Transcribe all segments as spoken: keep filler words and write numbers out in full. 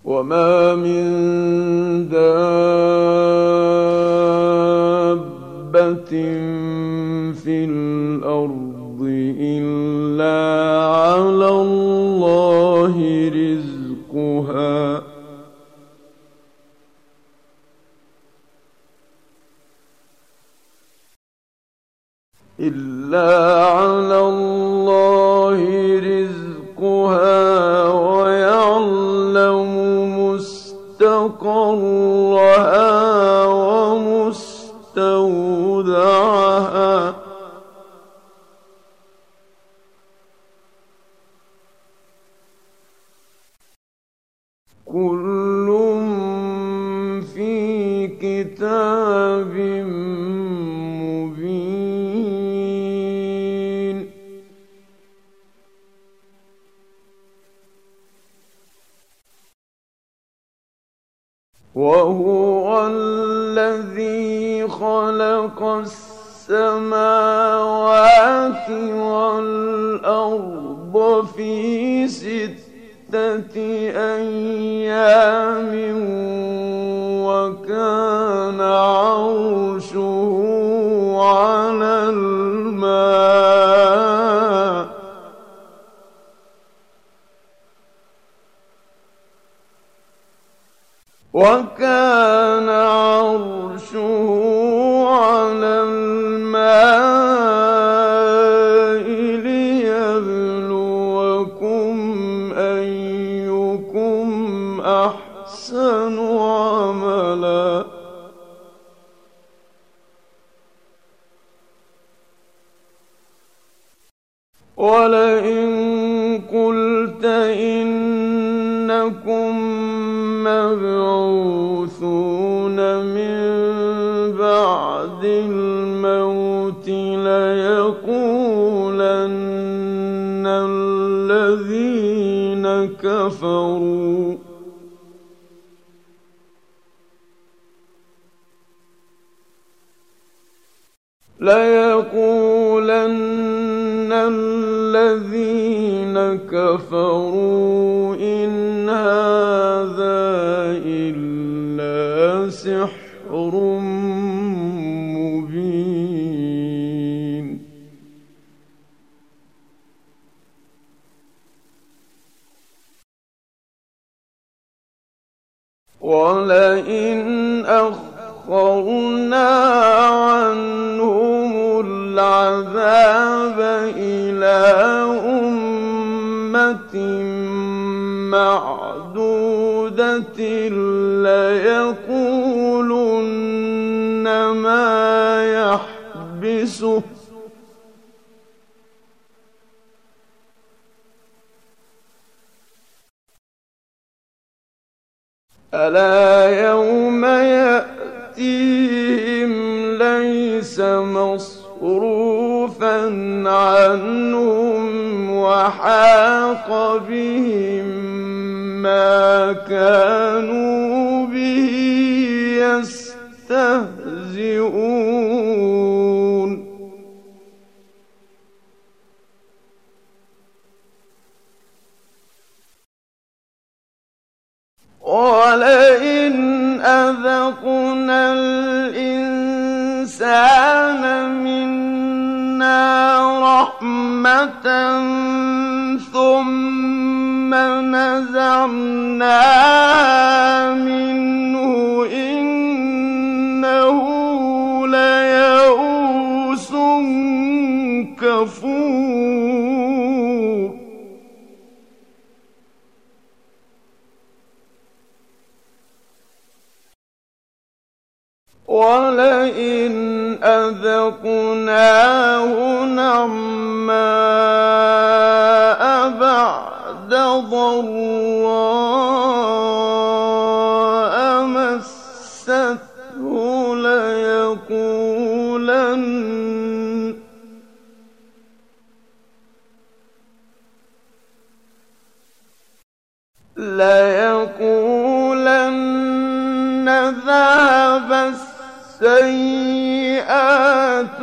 وما من دابة في الأرض إلا على الله رزقها إلا على الله رزقها ويعلم مستقرها ومستودعها كل في كتاب مبين. وهو الذي خلق السماوات والأرض في ستة أيام وكان عرشه على الماء وكان عرشه على الماء ليبلوكم أيكم أحسن عملا ولئن قلت إنكم مبعوثون من بعد الموت ليقولن الذين كفروا ليقولن الذين كفروا إن هذا إلا سحر مبين. ولئن أخرنا عنهم العذاب إلى أمة معدودة ليقولن ما يحبسه ألا يوم يأتيهم ليس مصروفا عنهم وحاق بهم ما كانوا به يستهزئون. ولئن أذقنا الإنسان منا رحمة ثم نزعناها منه إنه ليئوس كفور. ولئن أذقناه نعماء بعد ضراء مسته ليقولن ليقولن ذهب السيئات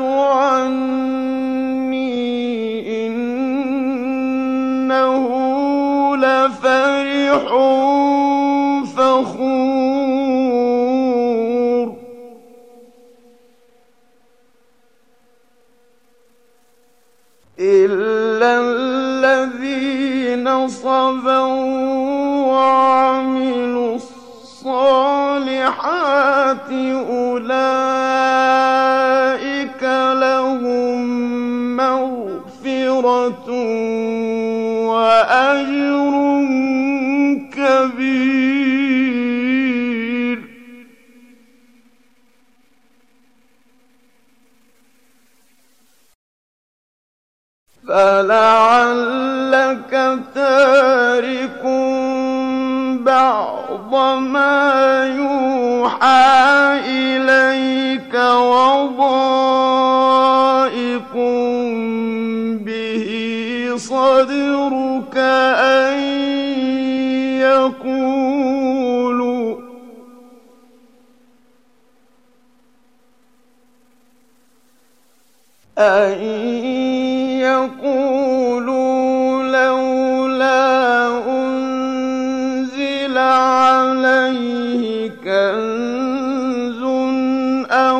عني إنه لفرح نصبا وعملوا الصالحات أولئك لهم مغفرة وأجر كبير. فلعلك تارك بعض ما يوحى إليك وضائق به صدرك أن يقولوا أن يقولوا لولا أنزل عليه كنز أو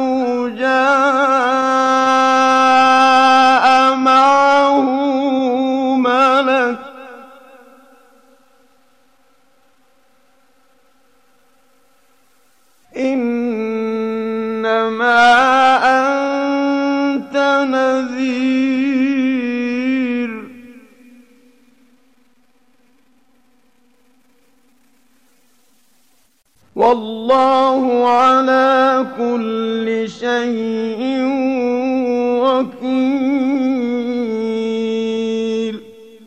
جاء معه ملك إنما أنت نذير. والله على كل شيء وكيل.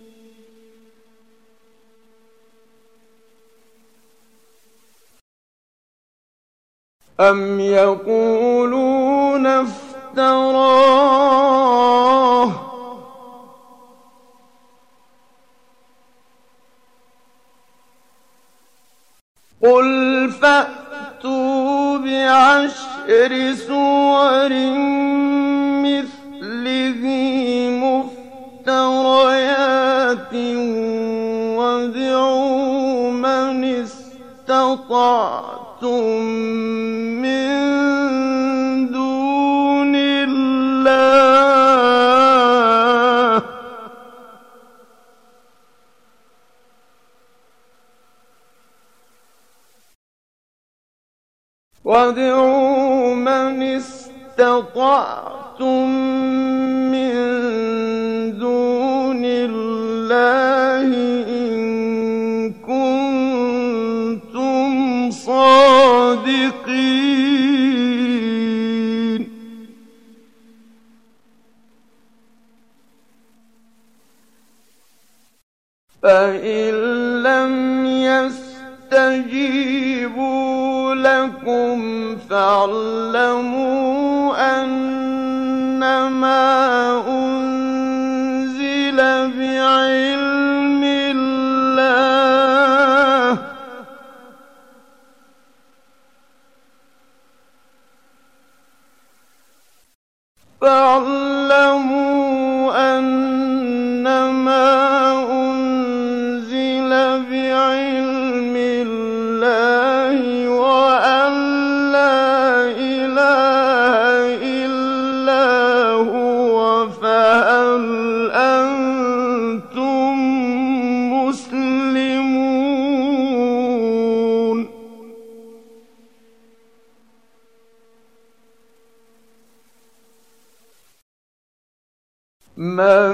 أم يقولون افتراه قل فأتوا بعشر سور مثله مفتريات وادعوا من استطعتم من دون الله وادعوا من استطعتم من دون الله إن كنتم صادقين. فإن لم يستجيبوا لكم فاعلموا أنما أنزل بعلم الله فاعلموا أنما أنزل بعلم الله وأن لا إله إلا هو فهل أنتم مسلمون. من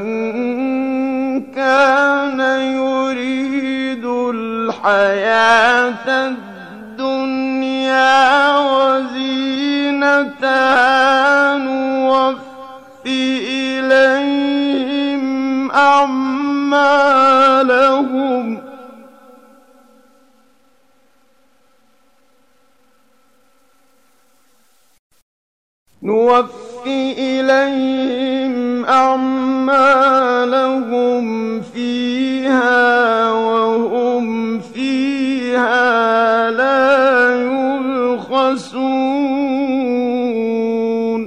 كان يريد الحياة الدنيا وزينتها نوفِ إليهم أعمالهم نوفِ إليهم أعمالهم فيها وهم فيها لا يبخسون.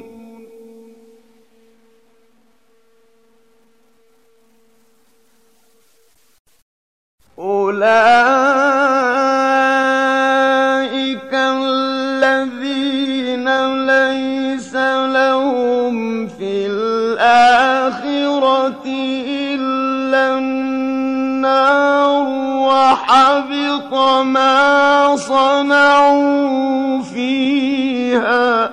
أولئك الذين ليس لهم في الآخرة إلا النار النَّارُ وَحَبِطَ مَا صَنَعُوا فِيهَا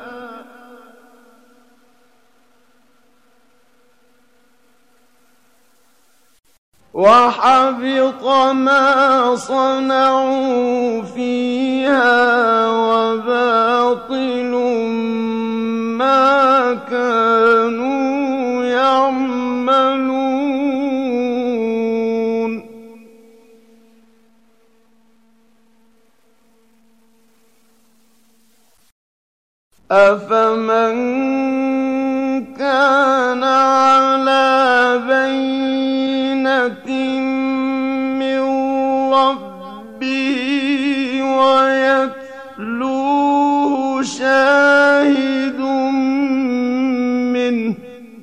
وَحَبِطَ مَا صَنَعُوا فِيهَا وَبَاطِلٌ مَّا كَانُوا يَعْمَلُونَ أَفَمَن كَانَ عَلَىٰ بَيِّنَةٍ مِّن رَّبِّهِ وَيَتْلُوهُ شَاهِدٌ مِّنْهُ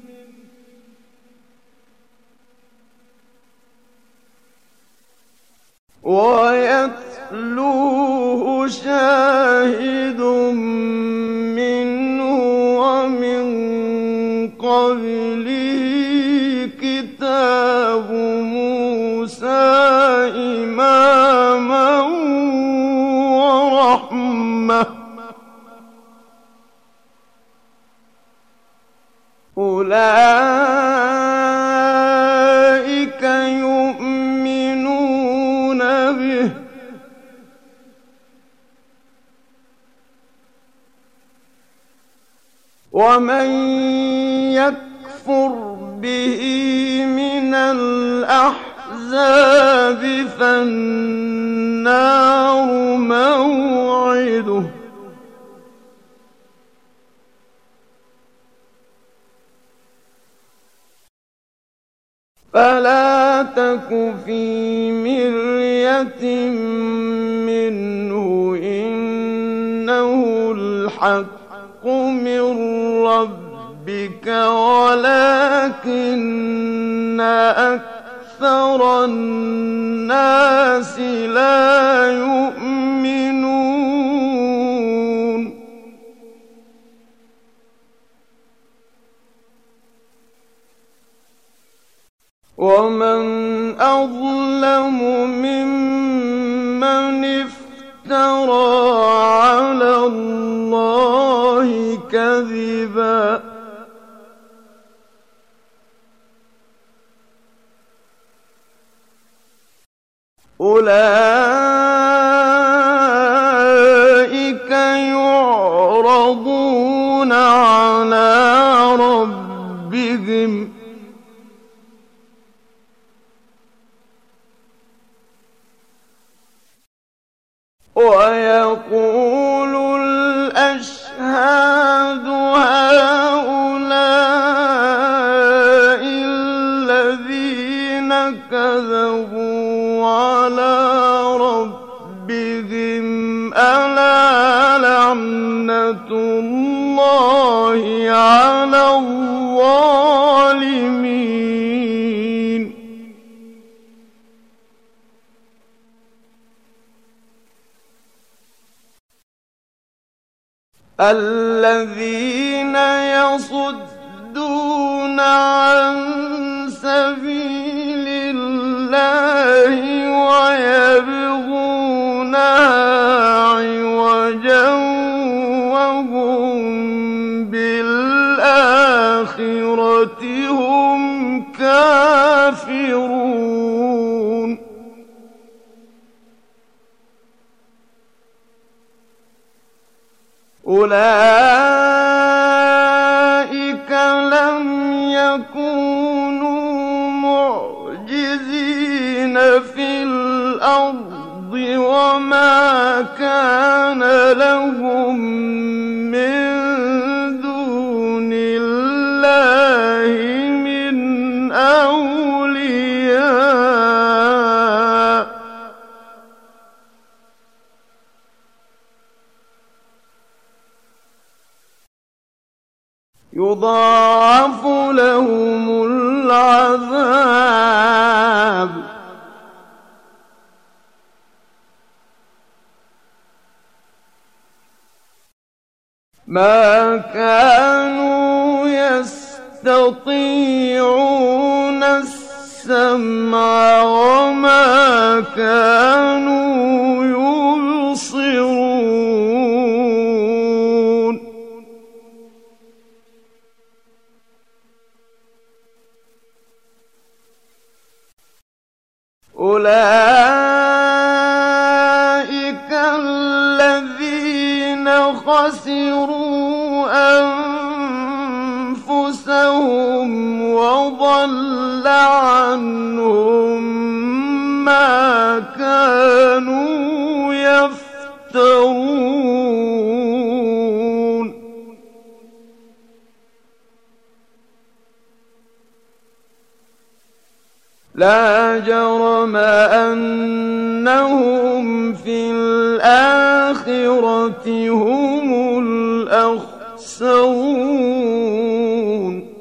وَيَتْلُوهُ شَاهِدٌ مِّنْهُ وَمِن قَبْلِهِ كِتَابُ مُوسَىٰ إِمَامًا وَرَحْمَةً ۚ أُولَٰئِكَ يُؤْمِنُونَ بِهِ ۚ وَمَن يَكْفُرْ بِهِ مِنَ الْأَحْزَابِ فَالنَّارُ مَوْعِدُهُ ۚ فَلَا تَكُ فِي مِرْيَةٍ مِّنْهُ ۖ إِنَّهُ الْحَقُّ مِن رَّبِّكَ وَلَٰكِنَّ أَكْثَرَ النَّاسِ لَا يُؤْمِنُونَ وَمَنْ أَظْلَمُ مِمَّنِ افْتَرَىٰ عَلَى اللَّهِ كَذِبًا ۚ أُولَٰئِكَ يُعْرَضُونَ عَلَىٰ رَبِّهِمْ وَيَقُولُ الْأَشْهَادُ هَٰؤُلَاءِ الَّذِينَ كَذَبُوا عَلَىٰ رَبِّهِمْ ۚ أَلَا لَعْنَةُ اللَّهِ عَلَى الظَّالِمِينَ الَّذِينَ يَصُدُّونَ عَن سَبِيلِ اللَّهِ وَيَبْغُونَهَا عِوَجًا وَهُم بِالْآخِرَةِ هُمْ كَافِرُونَ أُولَٰئِكَ لَمْ يَكُونُوا مُعْجِزِينَ فِي الْأَرْضِ وَمَا كَانَ لَهُم مِّن دُونِ اللَّهِ مِنْ أَوْلِيَاءَ ۘ يُضَاعَفُ لَهُمُ الْعَذَابُ مَا كَانُوا يَسْتَطِيعُونَ السَّمْعَ وَمَا أولئك الذين خسروا أنفسهم وضل عنهم ما كانوا يفترون لا جرم أنهم في الآخرة هم الأخسرون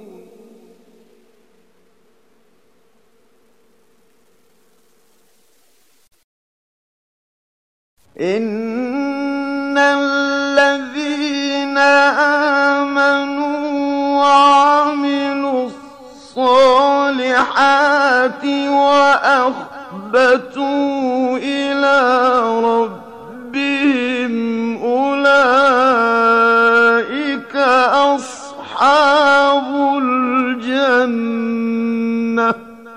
إن الذين آمنوا وعملوا الصالحات وأخبتوا إلى ربهم أولئك أصحاب الجنة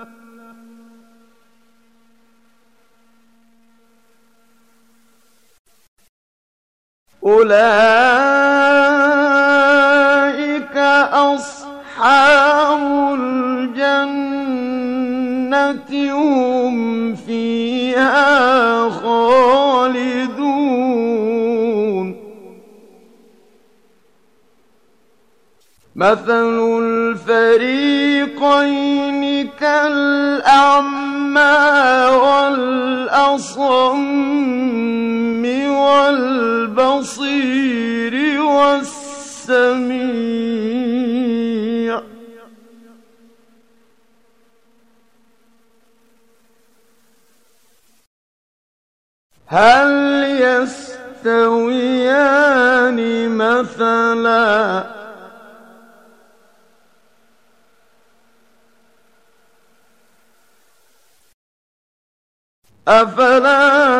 أولئك أصحاب الجنة هم فيها خالدون مثل الفريقين كالأعمى والأصم والبصير والسميع هل يستويان مثلا أفلا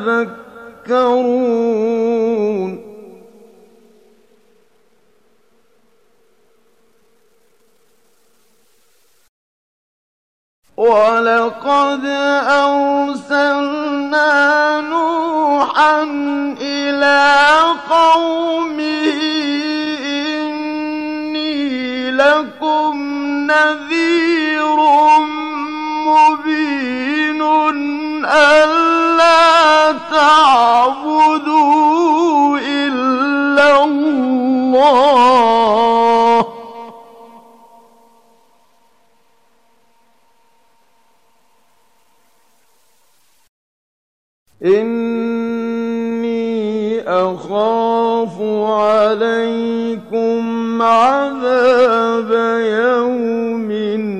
تذكرون ولقد أرسلنا نوحا إلى قومه إني لكم نذير مبين ألا تعبدوا إلا الله إني أخاف عليكم عذاب يوم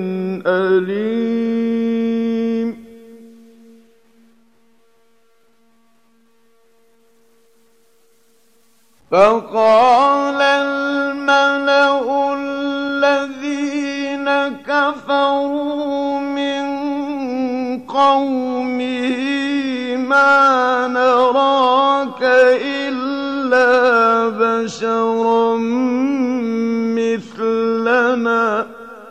أليم فقال الملأ الذين كفروا من قومه ما نراك إلا بشرا مثلنا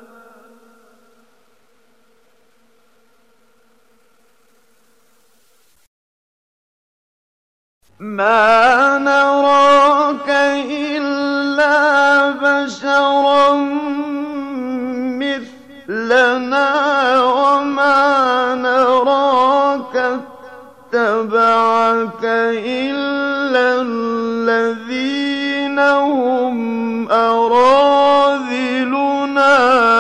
ما نراك إلا بشرا مثلنا وما نراك اتبعك إلا الذين هم أراذلنا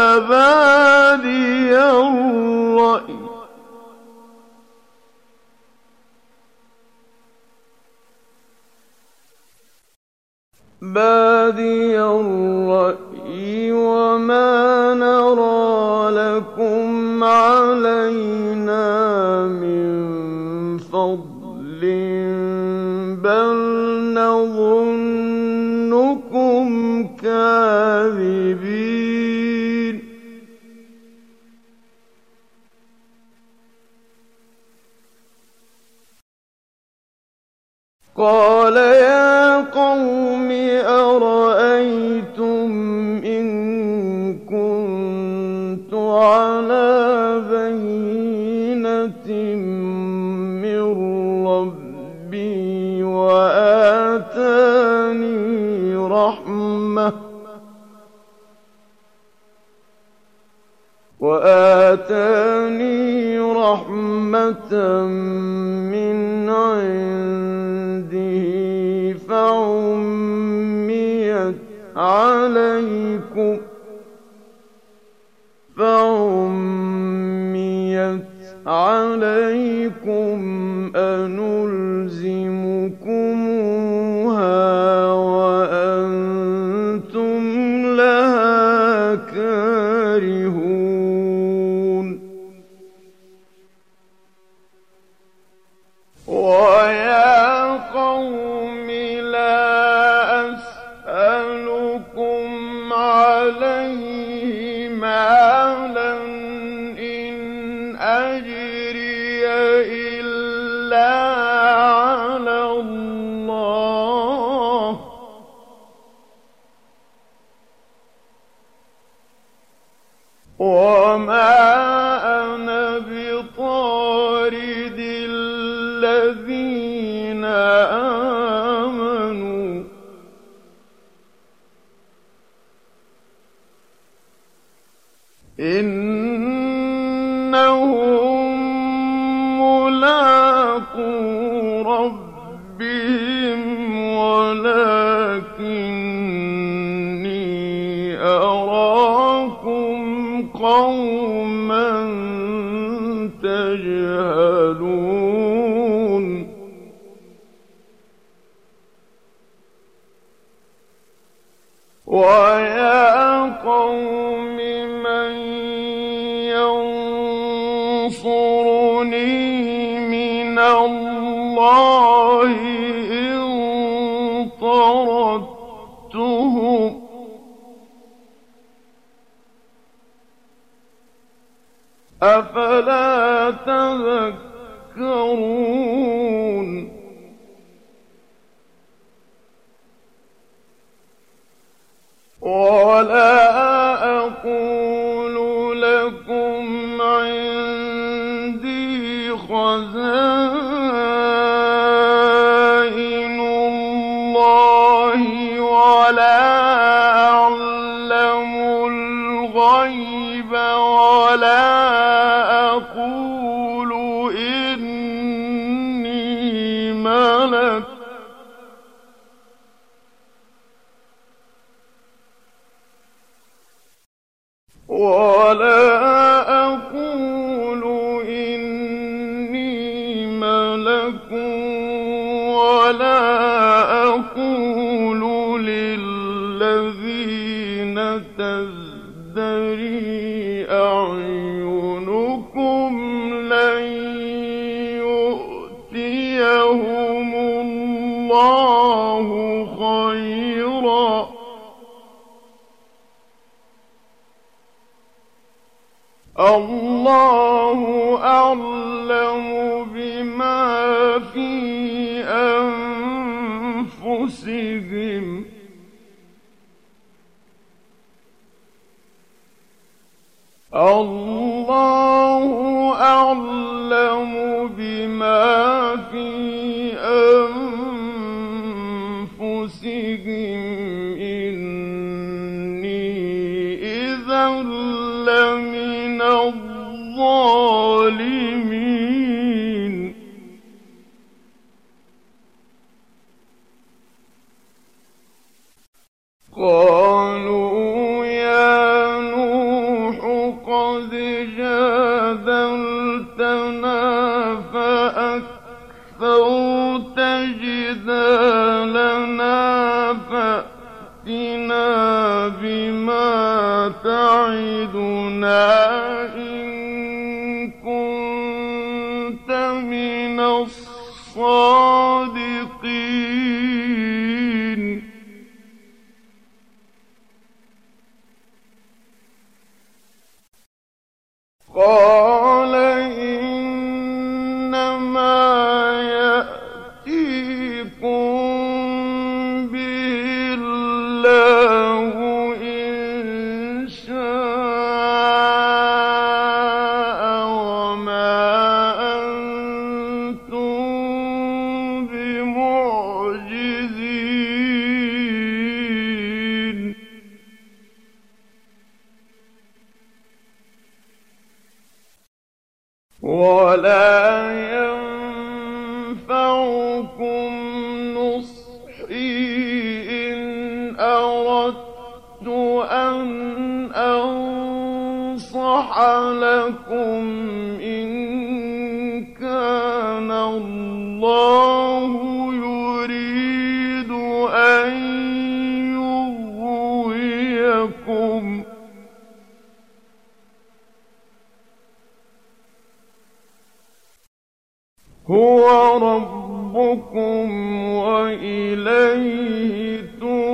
بادي الرأي بادي الرأي وما نرى لكم علينا من فضل بل نظنكم كاذبين قال يا قوم أرأيتم إن كنت على بينة من ربي وآتاني رحمة وآتاني رحمة من عنده فعميت عليكم فعميت عليكم أنلزمكموها وأنتم لها كارهون ويا قوم لا أسألكم عليه مالا إن أجري إلا على الله وما أنا بطارد الذين آمنوا إنهم ملاقو ربهم ولكني أراكم قوما تجهلون ويا قوم من ينصرني من الله إن طردتهم أفلا تذكرون ولا أقول لكم عندي خزائن الله ولا أعلم الغيب ولا أقول إني ملك ولا أقول إني ملك ولا أقول للذين تزدري أعينكم لن يؤتيهم الله خيرا الله أعلم بما في أنفسهم الله أعلم بما في أنفسهم إني إذا لمن الظالمين قالوا يا نوح قد جادلتنا فأكثرت جدالنا فأتنا بما تعدنا إن كنت من الصادقين قال إنما يأتيكم به الله إن شاء وما أنتم ولا ينفعكم نصحي إن أردت أن أنصح لكم إن كان الله يريد أن يغويكم هو ربكم وإليه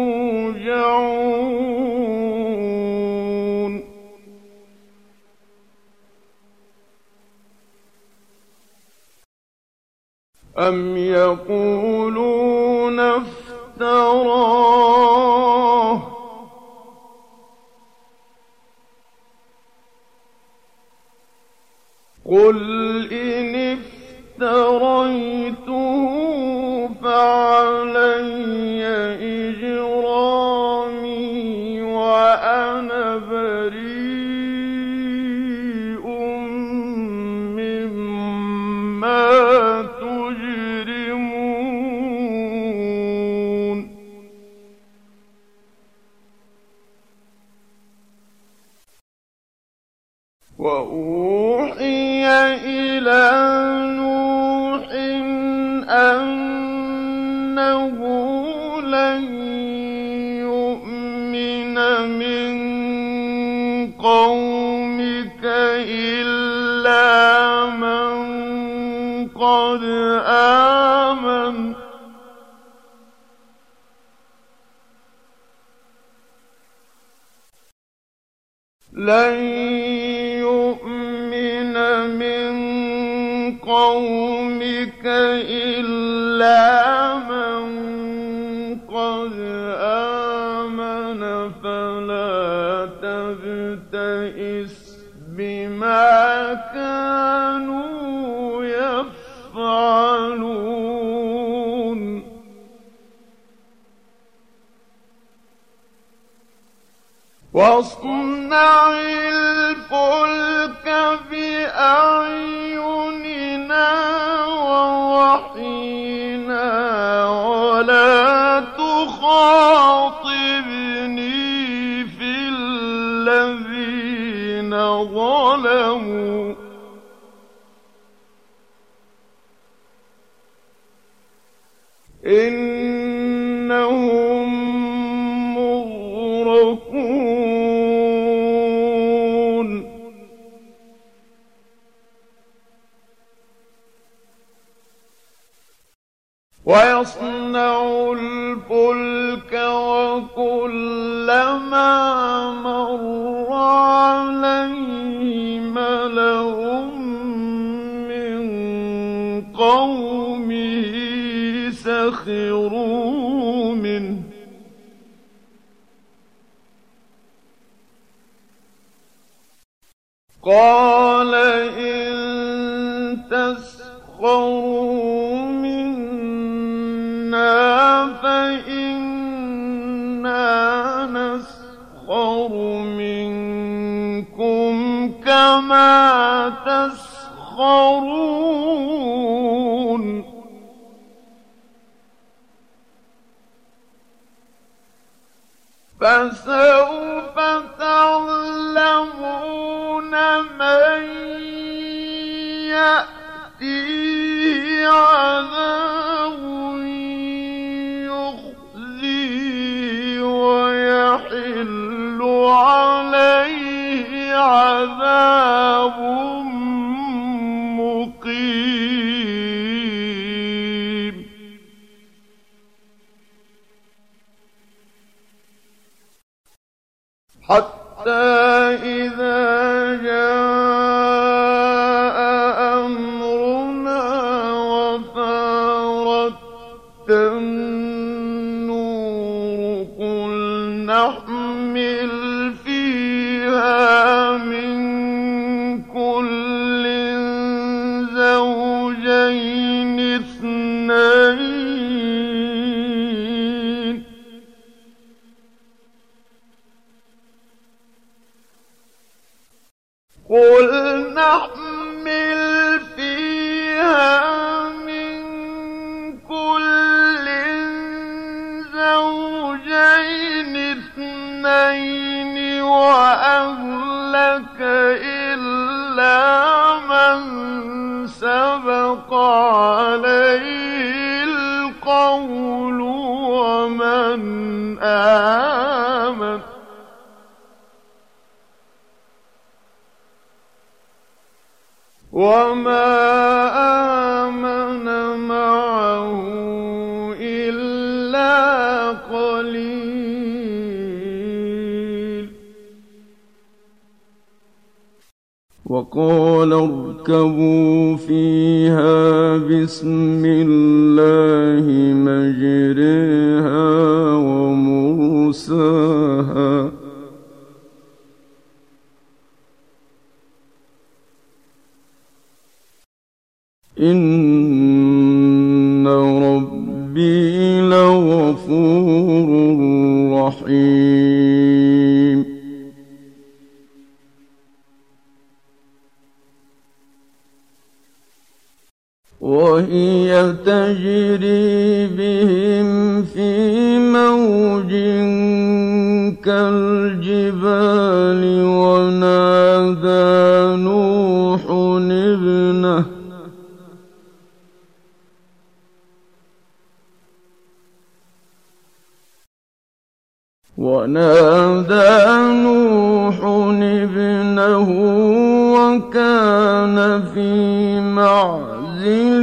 ترجعون أم يقولون افتراه قل إن افتريته فعلي إجرامي وأنا بريء مما تجرمون وأوحي إلى نوح أنه لن يؤمن من قومك إلا من قد آمن لن يؤمن من قومك إلا من قد آمن فلا تبتئس بما كانوا يفعلون واصنع الفلك بأعيننا ووحينا ولا تخاطبني في الذين ظلموا إنهم مغرقون ويصنع الفلك وكلما مر عليه ملأ من قومه سخروا منه قال إن تسخروا منا فإنا نسخر منكم كما تسخرون فسوف تعلمون من يأتيه عذاب يخزيه ويحل عليه عذاب مقيم حتى إذا جاء أمرنا وفارت النور قل نحمل فيها من كل زوجين اثنين قل نحمل فيها عليه القول ومن آمن وما آمن معه إلا قليل. وقال اركبوا فيها بسم الله مجريها ومرساها إن ربي لغفور رحيم. وهي تجري بهم في موج كالجبال ونادى نوح ابنه ونادى نوح ابنه وكان في معزل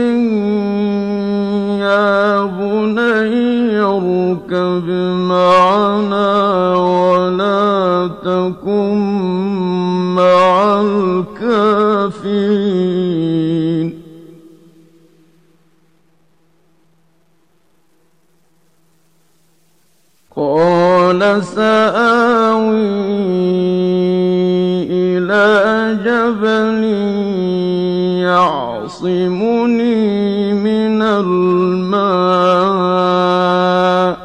يا بني اركب معنا ولا تكن مع الكافرين. قال سآوي إلى جبل يعصمني من الماء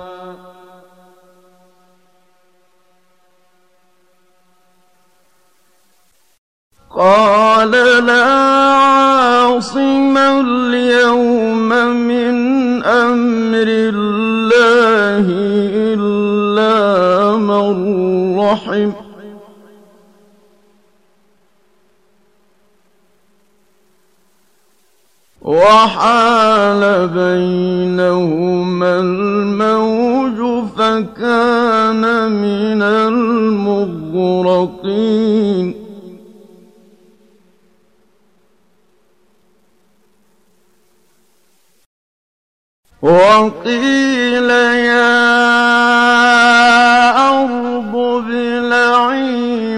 قال لا عاصم اليوم من أمر الله إلا من رحم وحال بينهما الموج فكان من المغرقين. وقيل يا أرض ابلعي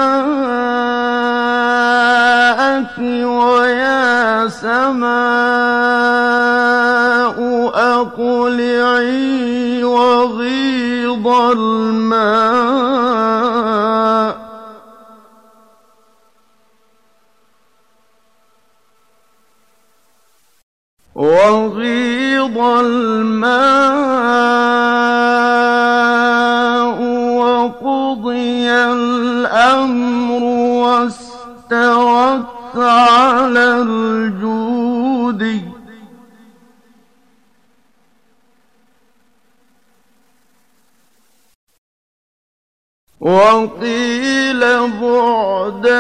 ماءك ويا سماء أقلعي وغيض الماء وغيض الماء وقضي الأمر واستوت على الجود وقيل بعدا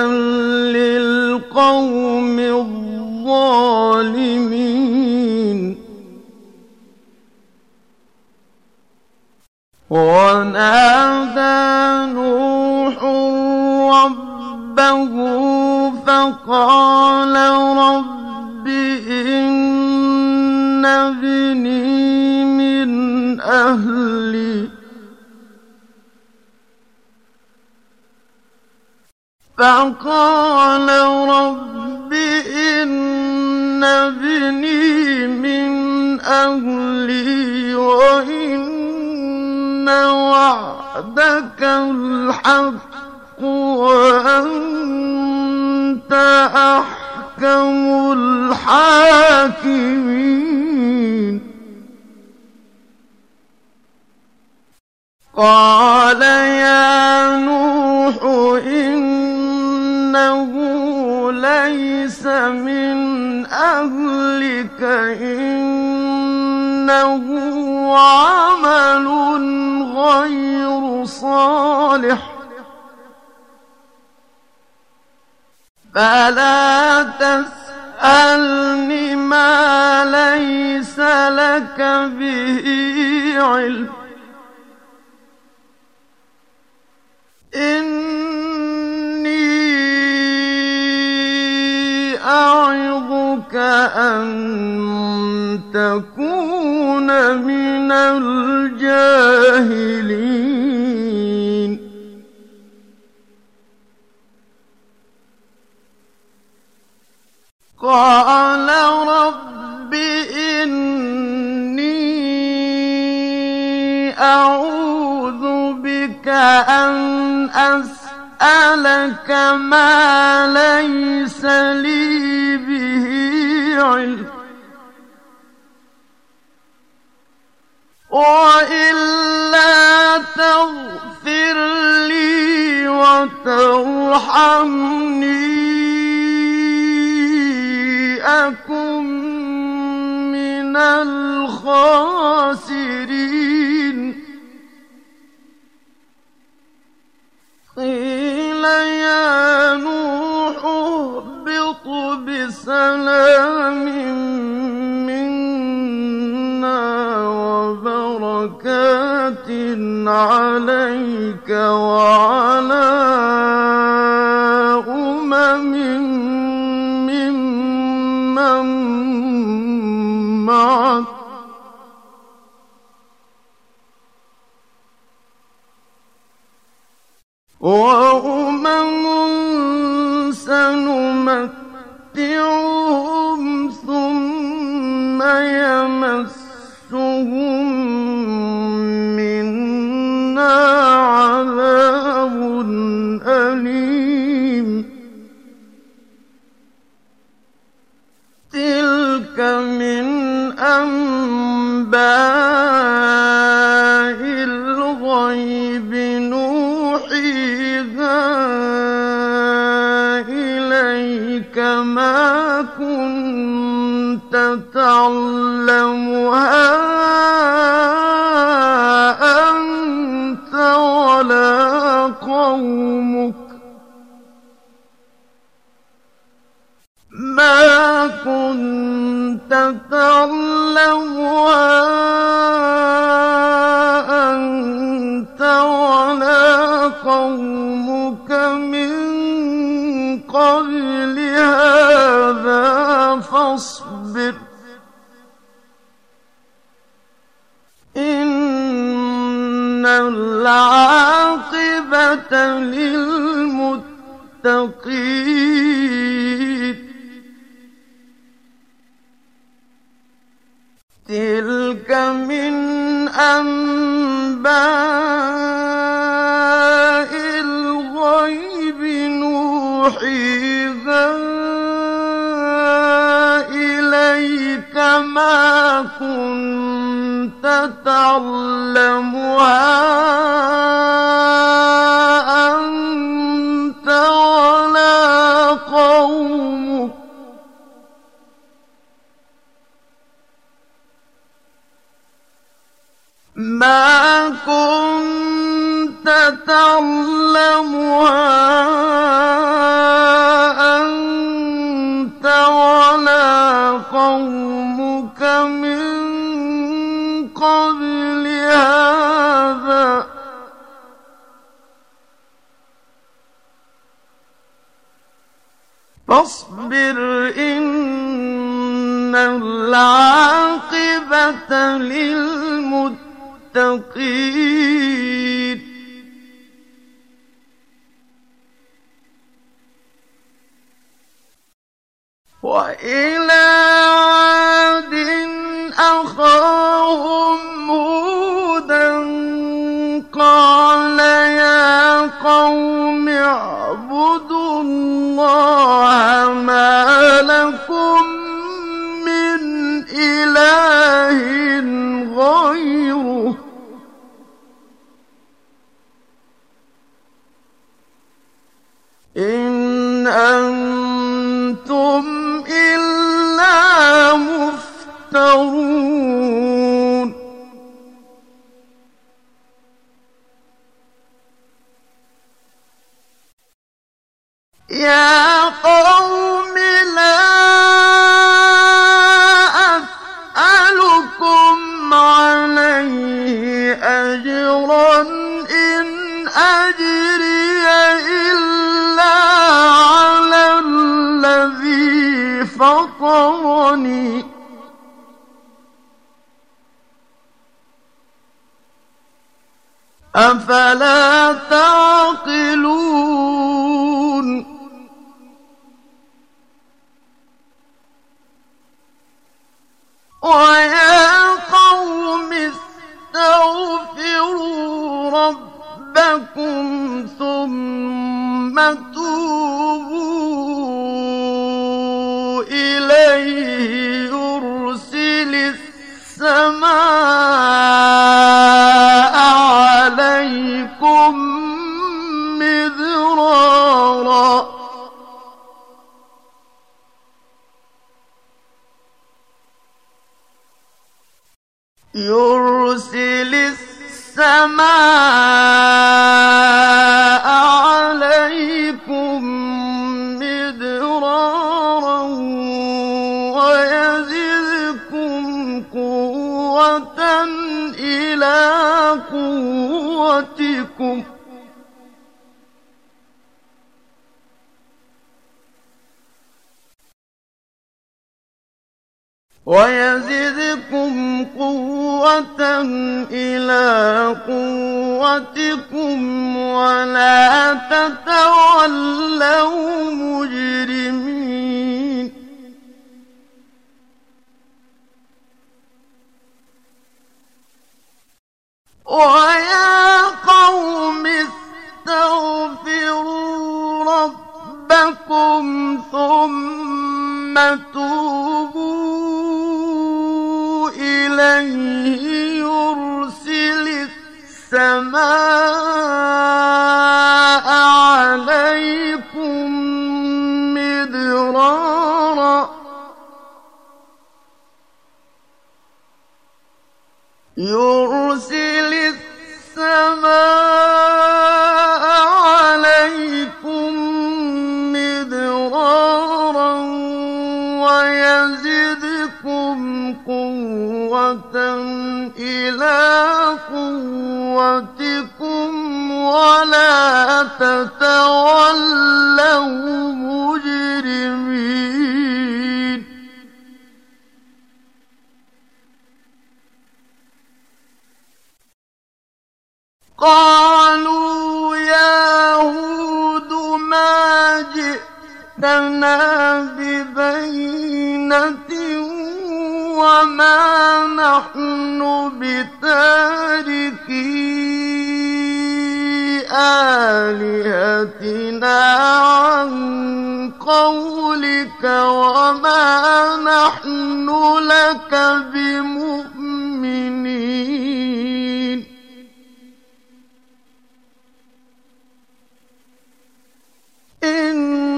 للقوم الظالمين. ونادى نوح ربه فقال رب إن ابني من أهلي فقال رب إن ابني من أهلي وإن وعدك الحق وأنت أحكم الحاكمين. قال يا نوح إنه ليس من أهلك إنه عمل غير صالح فلا تسألني تسألني ما ليس لك به علم إني أعظك أن تكون من الجاهلين قال رب إني أعوذ بك أن أسألك ما ليس لي به علم وإلا تغفر لي وترحمني أكن من الخاسرين قيل يا نوح اهبط بسلام منا وبركات عليك وعلى أمم ممن معك وأمم سنمتعهم ثم يمسهم منا عذاب أليم تلك من أنباء الغيب نوحيها إليك ما كنت تعلمها أنت ولا قومك ما كنت تعلمها أنت ولا قومك من قبل هذا فاصبر إن العاقبة للمتقين تلك من أنباء الغيب نوحيها إليك ما كنت تعلمها أنت ولا قومك ما كنت تعلمها أنت ولا قومك من قبل هذا فاصبر إن العاقبة للمتقين وإلى عاد أخاهم هودا قال يا قوم اعبدوا الله ما لكم من إله غيره إن أنتم إلا أفلا تعقلون ويا قوم استغفروا ربكم ثم توبوا إليه يرسل السماء عليكم مدرارا يرسل السماء عليكم مدرارا ويزدكم قوة إلى قوتكم ويزدكم قوة إلى قوتكم ولا تتولوا مجرمين ويا قوم استغفروا ربكم ثم توبوا إليه يرسل السماء عليكم مدرارا يرسل السماء عليكم مدرارا ويزدكم قوة إلى قوتكم ولا تتولوا مجرمين قالوا يا هود ما جئتنا ببينة وما نحن بتاركي آلهتنا عن قولك وما نحن لك بمؤمنين إن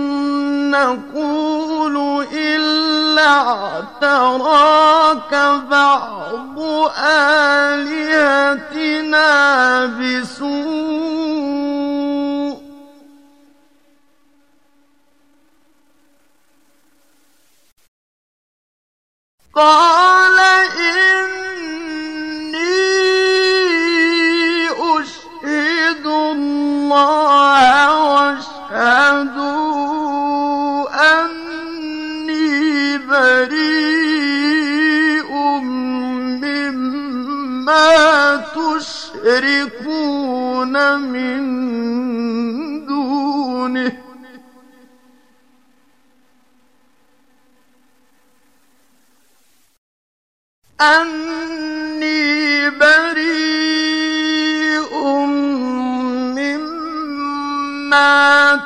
نقول إلا اعتراك بعض آلهتنا بسوء قال إني أشهد الله واشهدوا أني بريء مما تشركون من دونه أني بريء مما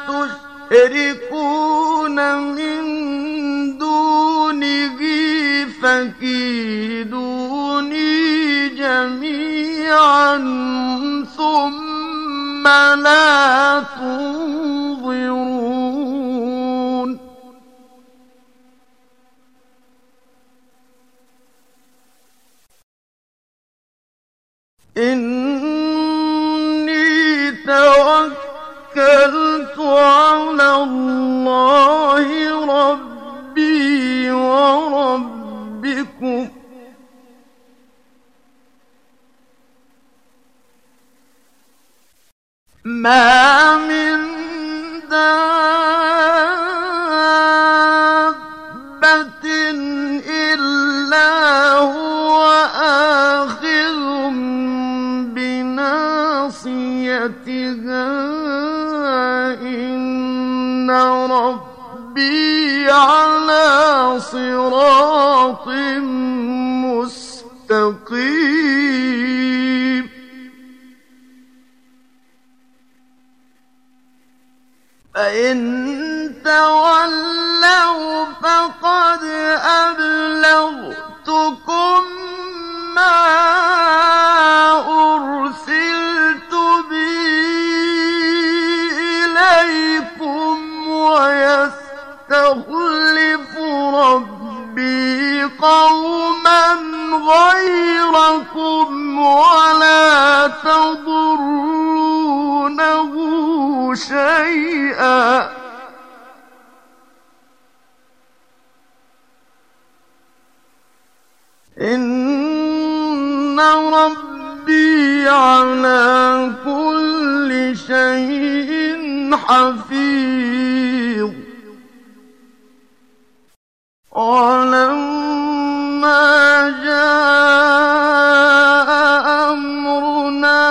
تشركون من دونه فكيدوني جميعا ثم لا تنظرون إني توكلت على الله ربي وربكم ما من دابة إلا هو آخذ بناصيتها فإن تولوا فقد أبلغتكم ما أرسلت به إليكم ويستخلف ربي قوما غيركم ولا تضرونه شيئا إن ربي على كل شيء حفيظ. ولما جاء أمرنا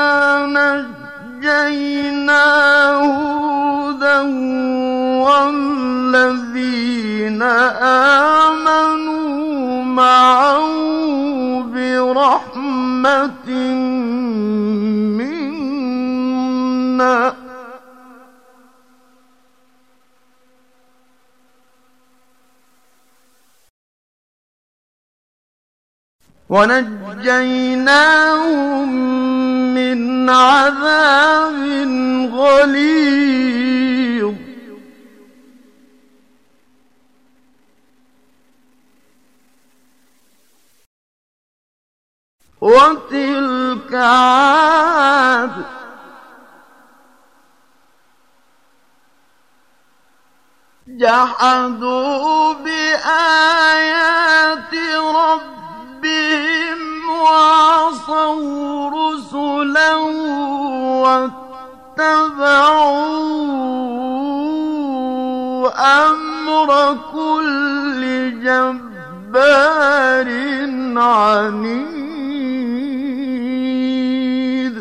نجينا هودا والذين آمنوا معه برحمة منا ونجيناهم من عذاب غليظ. وتلك عاد جحدوا بآيات ربهم وعصوا رسلا واتبعوا أمر كل جبار عنيد.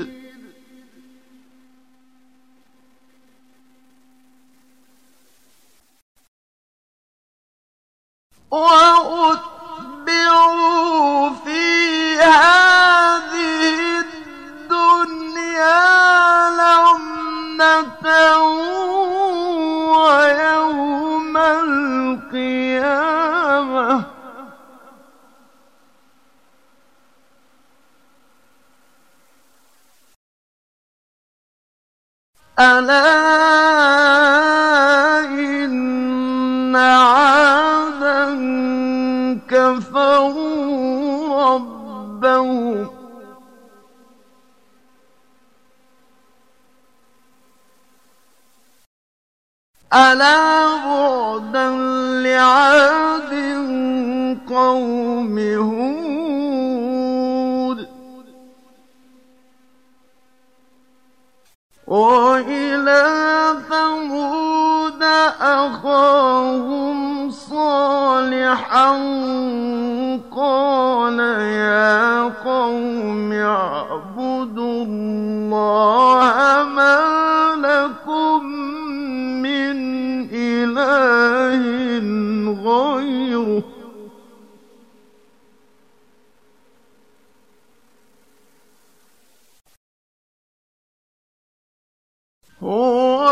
وأتبعوا في هذه الدنيا لعنة ويوم القيامة ألا إن عادا كفروا ربهم ألا بعدا لعاد قوم هود. وإلى ثمود أخاهم صالحا قال يا قوم اعبدوا الله ما لكم من إله غيره هو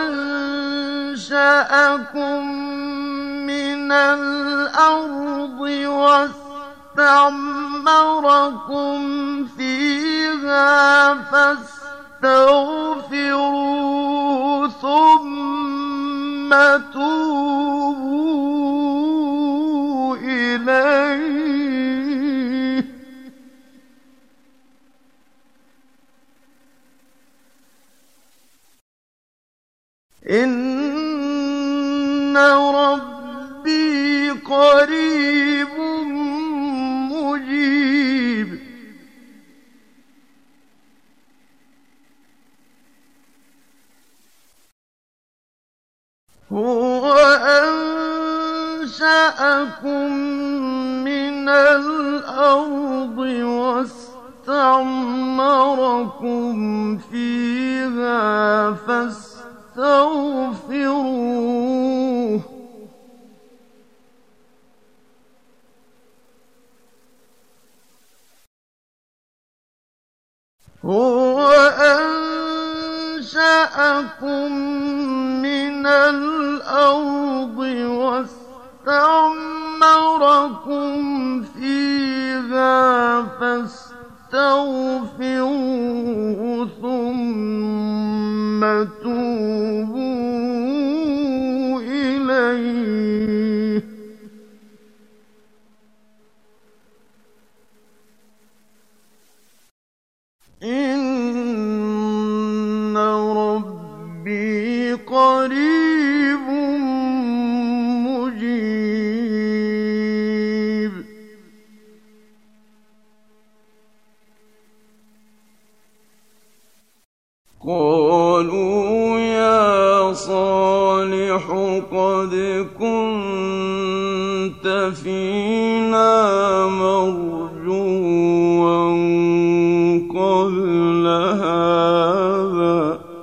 أنشأكم من الأرض واستعمركم فيها فاستغفروه ثم توبوا إليه إن ربي قريب مجيب. هو أنشأكم من الأرض واستعمركم فيها فاستغفروه هو أنشأكم من مِنَ الْأَرْضِ وَاسْتَعْمَرَكُمْ فِيهَا فَاسْتَغْفِرُوهُ ثُمَّ تُوبُوا إِلَيْهِ إِنَّ رَبِّي قَرِيبٌ مُّجِيبٌ. قَالُوا يَا صَالِحُ قَدْ كُنتَ فِينَا مَرْجُوًّا قَبْلَ هَٰذَا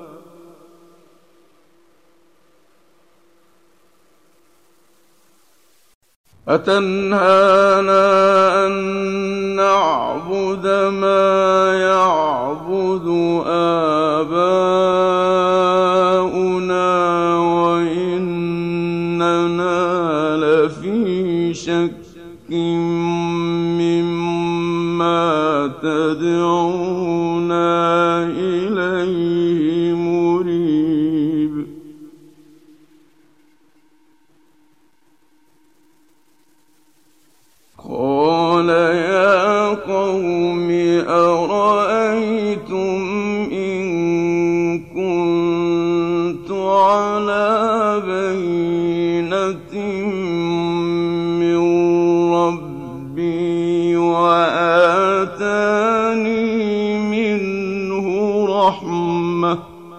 أَتَنْهَانَا أَن نَّعْبُدَ مَا يَعْبُدُ آبَاؤُنَا وَإِنَّنَا لَفِي شَكٍّ مِّمَّا تَدْعُونَا إِلَيْهِ مُرِيبٍ. قَالَ يَا قَوْمِ أَرَأَيْتُمْ إِن كُنتُ عَلَىٰ بَيِّنَةٍ مِّن رَّبِّي وَآتَانِي مِنْهُ رَحْمَةً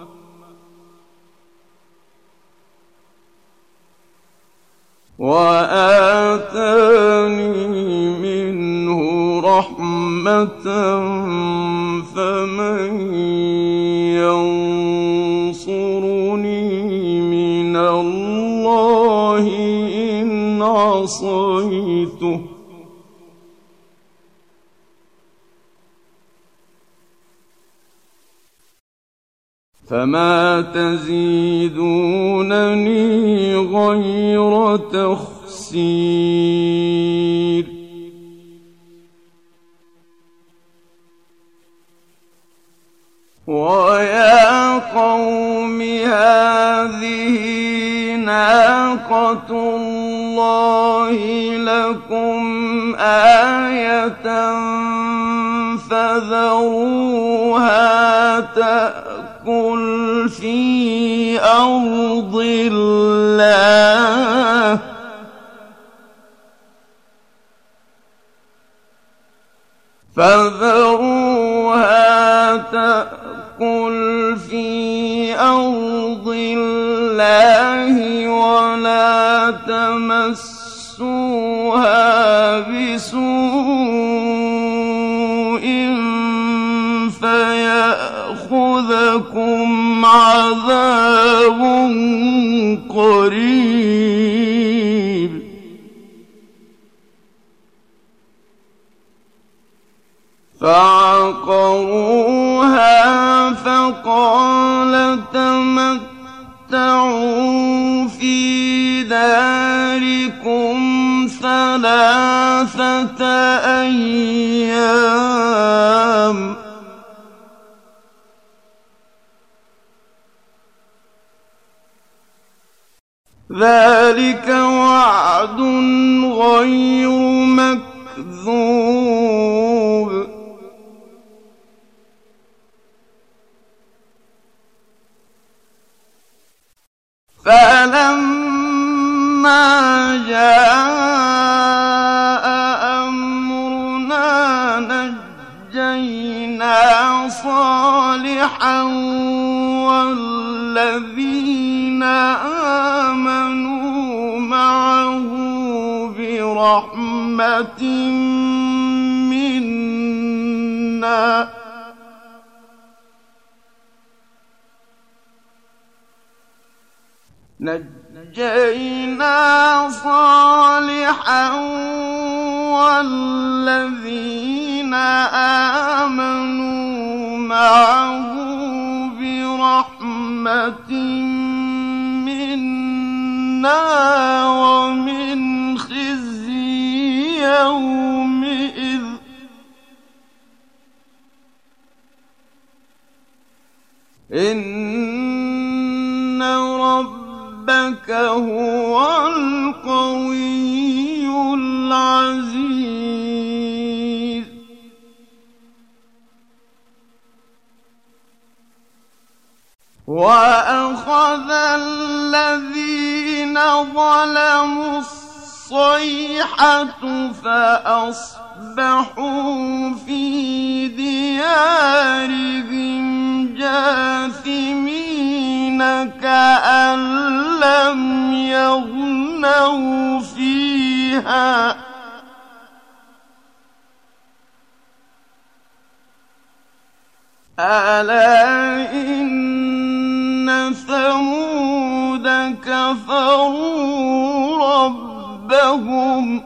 وَآتَانِي مِنْهُ رَحْمَةً فَمَن يَنصُرُنِي مِنَ اللَّهِ إِنْ عَصَيْتُهُ ۖ فَمَا تَزِيدُونَنِي غَيْرَ تَخْسِيرٍ. وَيَا قَوْمِ هَٰذِهِ نَاقَةُ اللَّهِ لَكُمْ آيَةً فَذَرُوهَا تَأْكُلْ فِي أَرْضِ اللَّهِ فَذَرُوهَا تَأْكُلْ فِي أَرْضِ اللَّهِ وَلَا تَمَسُّوهَا بِسُوءٍ فَيَأْخُذَكُمْ عَذَابٌ قَرِيبٌ. فَعَقَرُوهَا فَقَالَ تَمَتَّعُوا فِي دَارِكُمْ ثَلَاثَةَ أَيَّامٍ ذَلِكَ وَعْدٌ غَيْرُ مَكْذُوبٍ. فَلَمَّا جَاءَ أَمْرُنَا نَجَّيْنَا صَالِحًا وَالَّذِينَ آمَنُوا مَعَهُ بِرَحْمَةٍ مِّنَّا نَجَّيْنَا صَالِحًا وَالَّذِينَ آمَنُوا مَعَهُ بِرَحْمَةٍ مِّنَّا ومن خزي يومئذ إن ربك هو القوي العزيز وأخذ الذين ظلموا الصيحة فأصبحوا في ديارهم جاثمين كأن لم يغنوا فيها ألا إن ثمود كفروا ربهم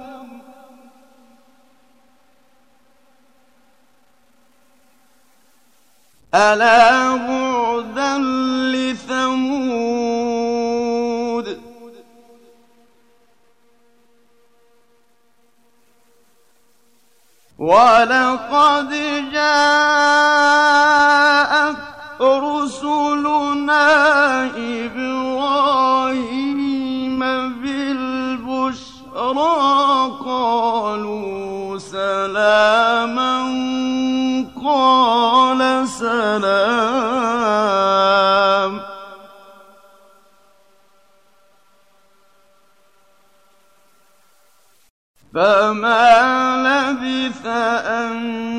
ألا بعدا لثمود ولقد جاءت رسلنا إبراهيم بالبشرى قالوا سلاما قال سلام فما لبث أن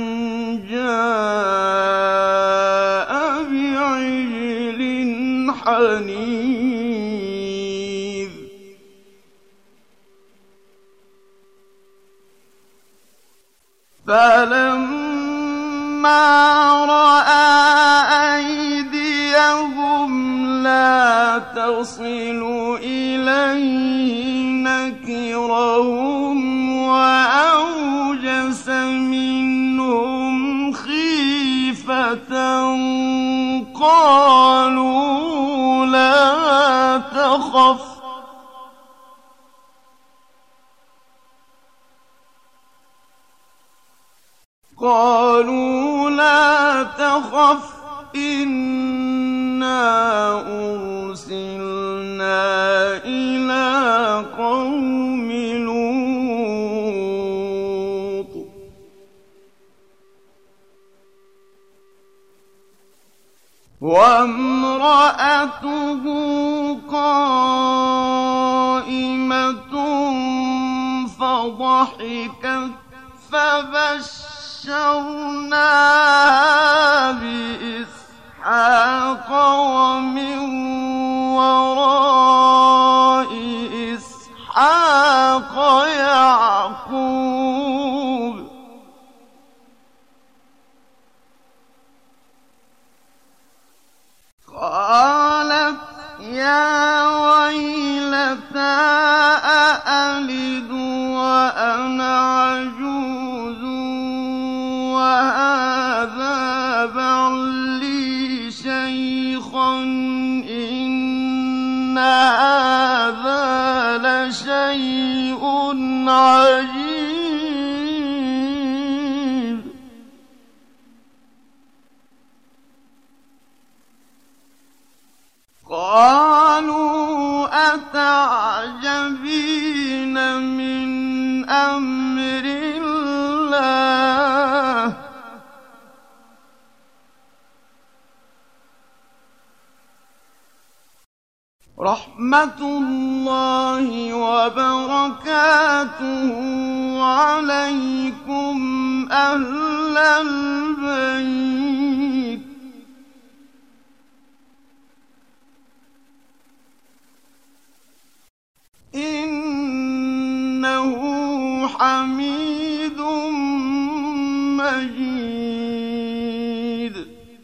جاء بعجل حنيذ فلما رأى أيديهم لا تصل إليه نكرهم وأوجس منهم خيفة قالوا لا تخف قالوا لا تخف إنا أرسلنا إلى قوم لوط وامرأته قائمة فضحكت فبشرناها بإسحاق ومن وراء إسحاق يعقوب قالت يا ويلتى أألد وأنا عجوز وهذا بعلي شيخا إن هذا لشيء عجيب قالوا أتعجبين من أمر الله رحمة الله وبركاته عليكم أهل البيت إنه حميد مجيد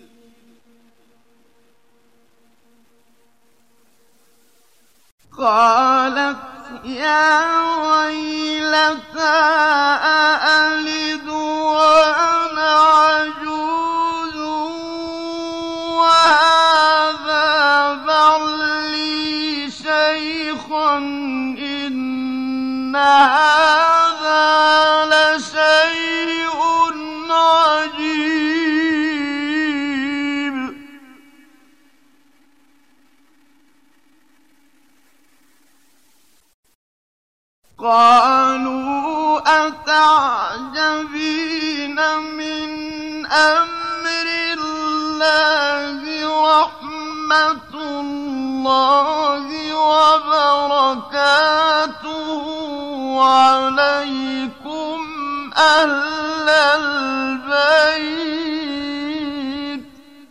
قالت يا ويلتى أألد وأنا عجوز وهذا بعلي شيخا الكافرين من أمر الله رحمة الله وبركاته عليكم أهل البيت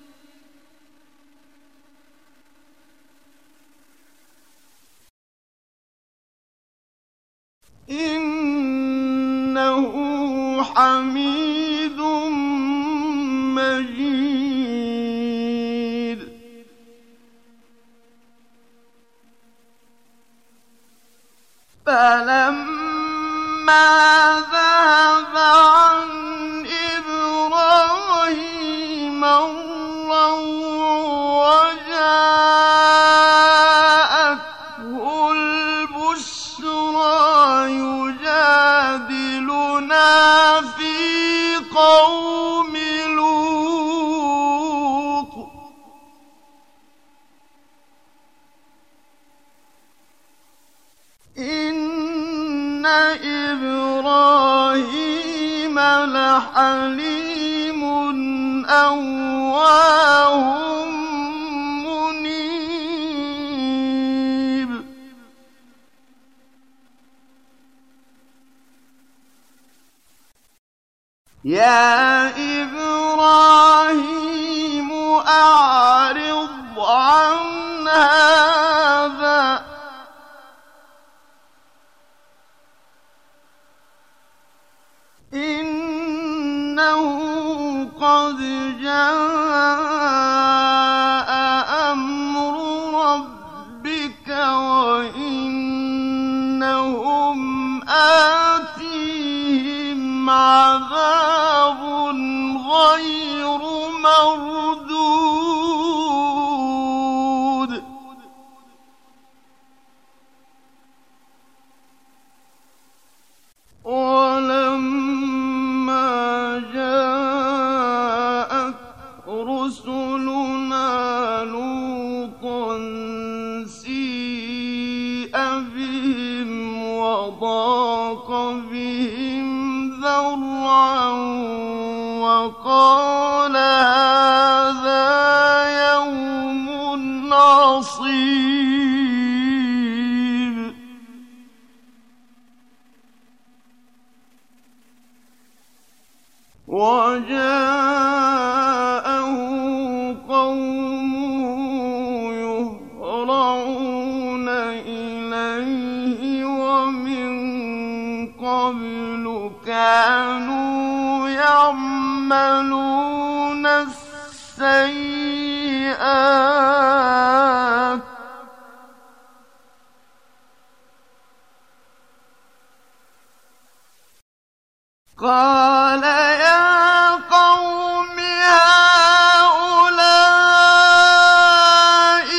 إنه حميد مجيد. فلما ذهب عن إبراهيم الروع وجاءته البشرى يجادلنا في قوم لوط إن إبراهيم لحليم أواه منيب. يا إبراهيم أعرض عن هذا إنه قد جاء أمر ربك وإنهم آتيهم عذاب غير مردود. ولما جاءت رسلنا لوطا سيء بهم وضاق بهم ذرعا وقال هذا يوم عصيب. وجاءه قومه يهرعون إليه ومن قبل كانوا يعملون السيئات قال يا قوم هؤلاء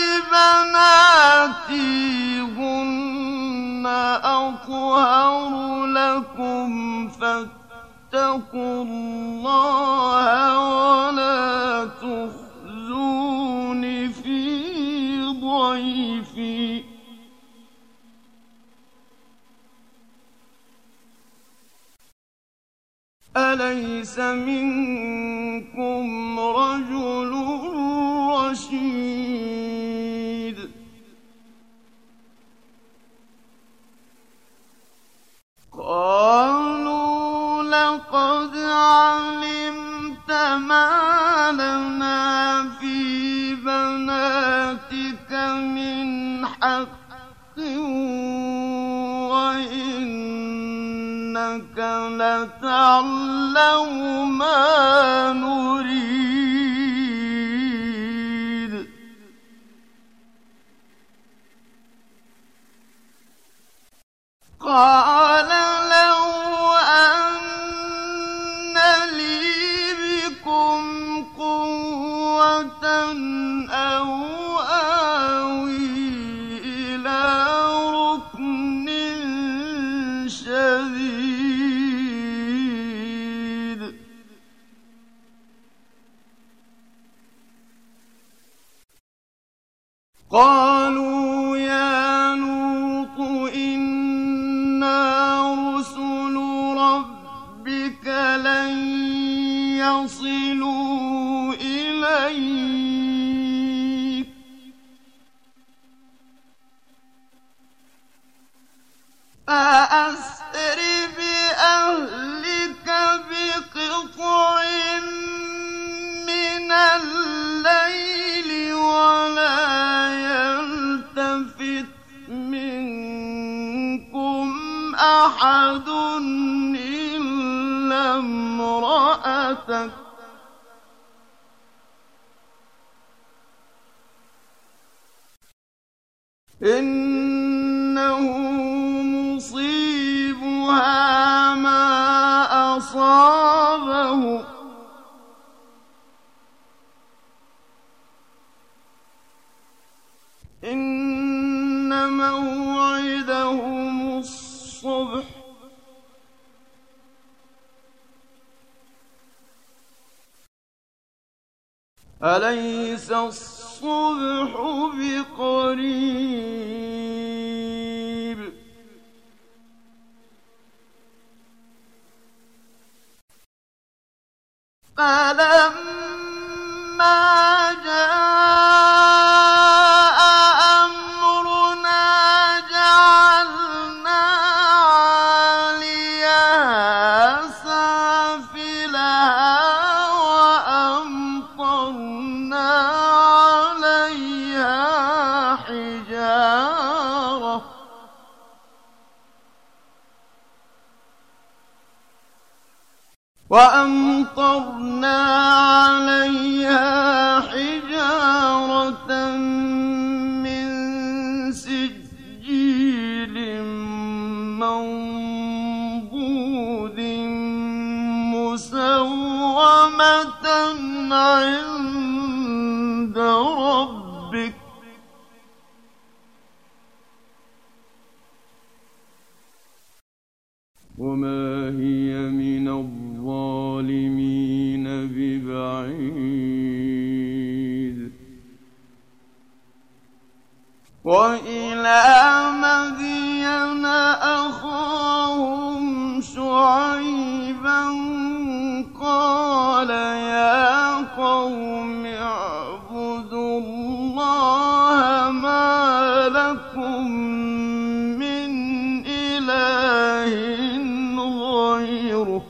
بناتي هن أطهر لكم فاتقوا الله ولا تخزون في ضيفي أليس منكم رجل رشيد. قالوا لقد علمت ما لنا في بناتك من حق وإنك لتعلم ما نريد. قال لو أن لي بكم قوة أو آوي إلى ركن شديد. قالوا يا لوط إنا رسل ربك لن يصلوا إليك فأسر بأهلك بقطع من الليل ولا يلتفت منكم أحد إلا امرأتك إنه مصيبها ما أصابه إن موعدهم الصبح أليس الصبح بقريب فلما جاء أمرنا جعلنا عاليها سافلها وأمطرنا عليها حجارة وأمطرنا عليها حجارة من سجيل منضود مسومة عند ربك وما هي من الظالمين ببعيد وإلى مدين أخاهم شعيبا قال يا قوم اعبدوا الله ما لكم من إله غيره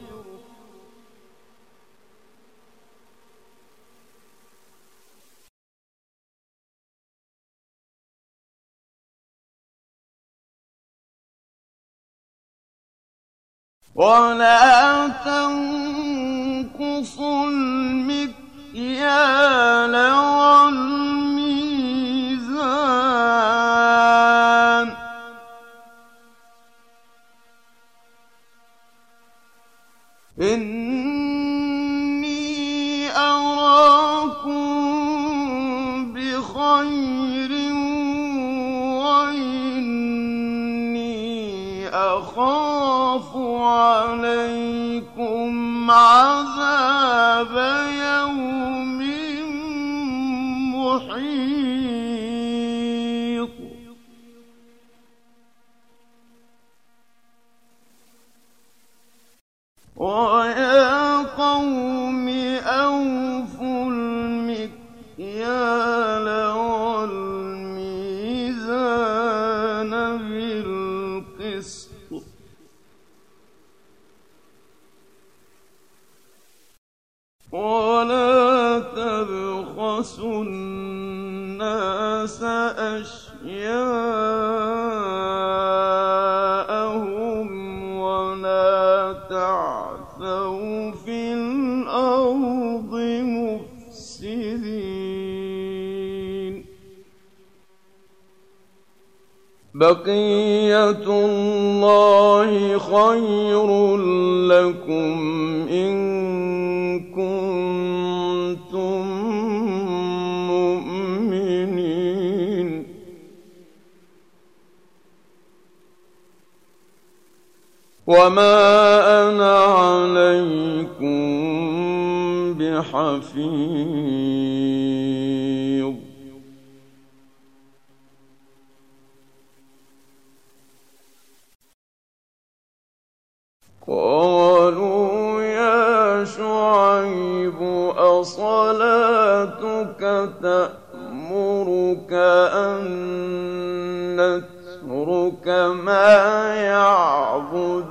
ولا تنقصوا المكيال والميزان إني أراكم بخير وإني أخاف عليكم عذاب يوم محيط ويا قوم أوفوا المكيال والميزان بالقسط ولا تبخسوا الناس أشياءهم ولا تعثوا في الأرض مفسدين بقية الله خير لكم إن كنتم مؤمنين وما أنا عليكم بحفيظ قالوا يا شعيب أصلاتك تأمرك أن نترك ما يعبد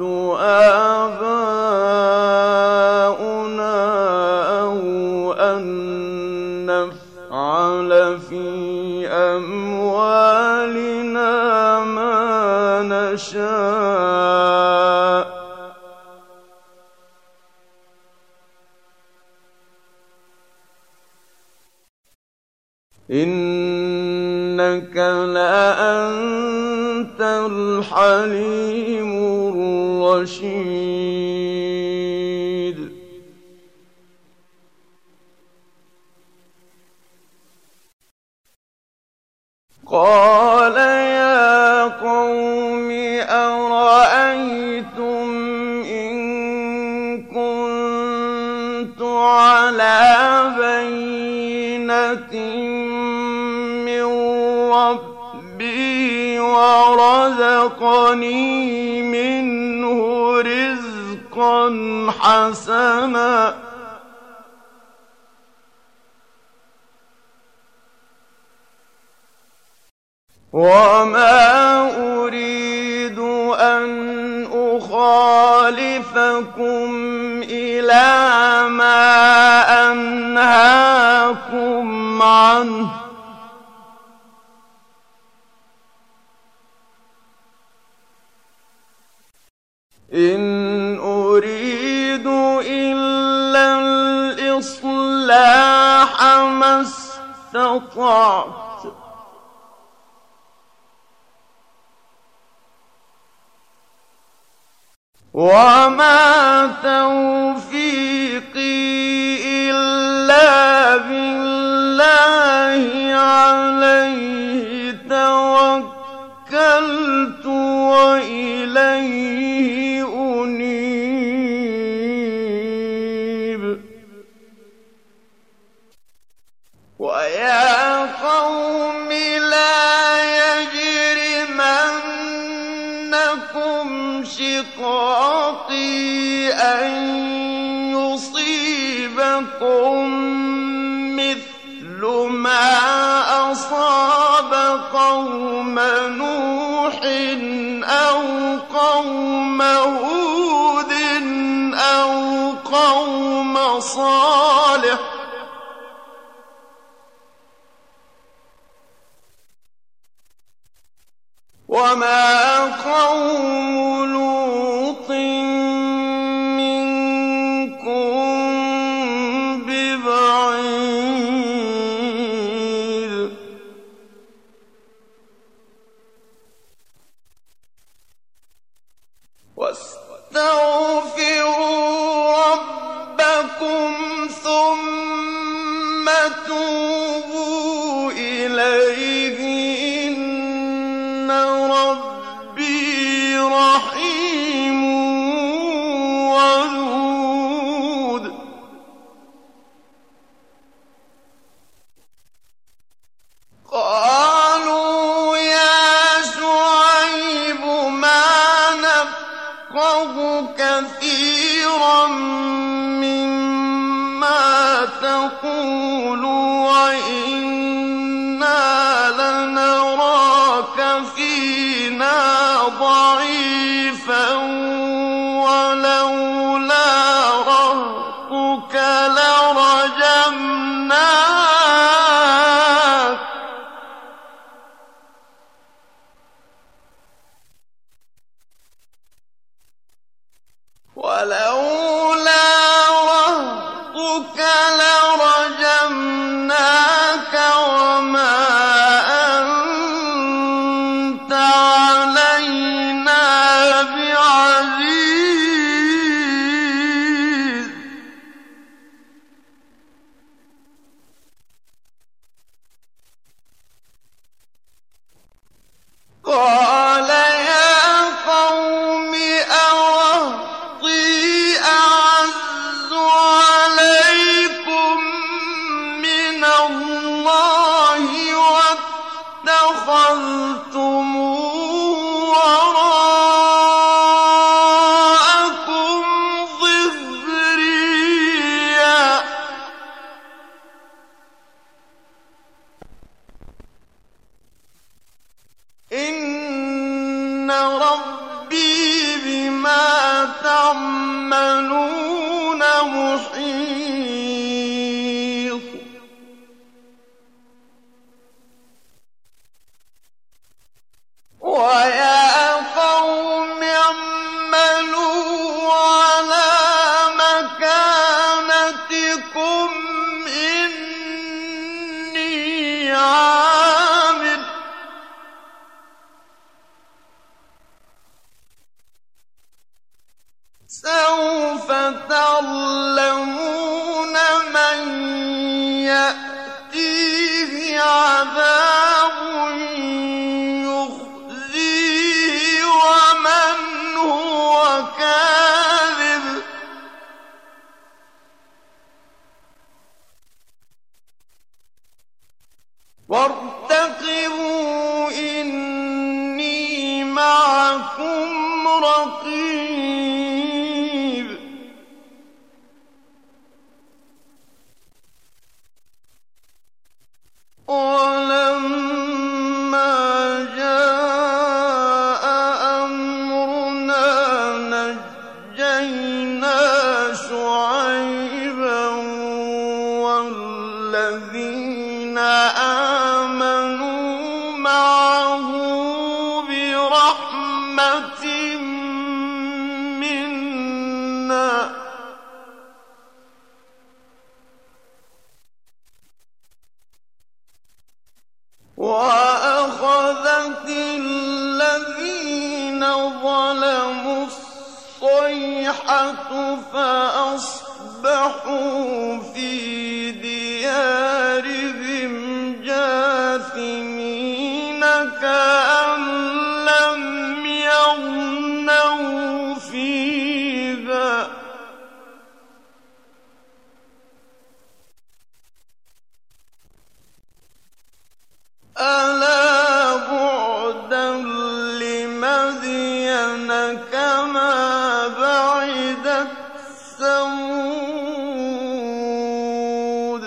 آباؤنا أو أن نفعل في أموالنا ما نشاء إنك لأنت الحليم الرشيد قال يا قوم أرأيتم إن كنت على بينة من ربي ورزقني منه رزقا حسنا وما أريد أن أخالفكم إلى ما أنهاكم عنه إن أريد إلا الإصلاح ما استطعت وما توفيقي إلا بالله عليه توكلت وإليه أنيب ويا قوم لا يجرمنكم شقاقي أن يصيبكم مثل ما أصاب قوم نوح أو قوم هود أو قوم صالح وما قوم لوط منكم ببعيد واستغفروا ربكم ثم توبوا إليه إن ربي رحيم ودود قالوا يا شعيب ما نفقه كثيرا مما تقول وإنا لنراك فينا ضعيفا ولولا رهطك لرجمناك ولولا رهطك لرجمناك وما أنت علينا بعزيز قال يا قوم أرهطي أعز عليكم مَحِيصٍ وَيَا قَوْمِ اعْمَلُوا عَلَىٰ مَكَانَتِكُمْ إِنِّي عَامِلٌ ۖ سَوْفَ تَعْلَمُونَ مَن يَأْتِيهِ عَذَابٌ يُخْزِيهِ وَمَنْ هُوَ كَاذِبٌ ۖ وَارْتَقِبُوا إِنِّي مَعَكُمْ رَقِيبٌ وَلَمَّا جَاءَ أَمْرُنَا نَجَّيْنَا شُعَيْبًا وَالَّذِينَ آمَنُوا مَعَهُ بِرَحْمَةٍ مِّنَّا ۖ وَأَخَذَتِ الَّذِينَ ظَلَمُوا الصَّيْحَةُ فَأَصْبَحُوا فِي دِيَارِهِمْ جَاثِمِينَ كَأَن لَّمْ يَغْنَوْا فِيهَا ۗ أَلَا بُعْدًا لِّمَدْيَنَ كَمَا بَعِدَتْ ثَمُودُ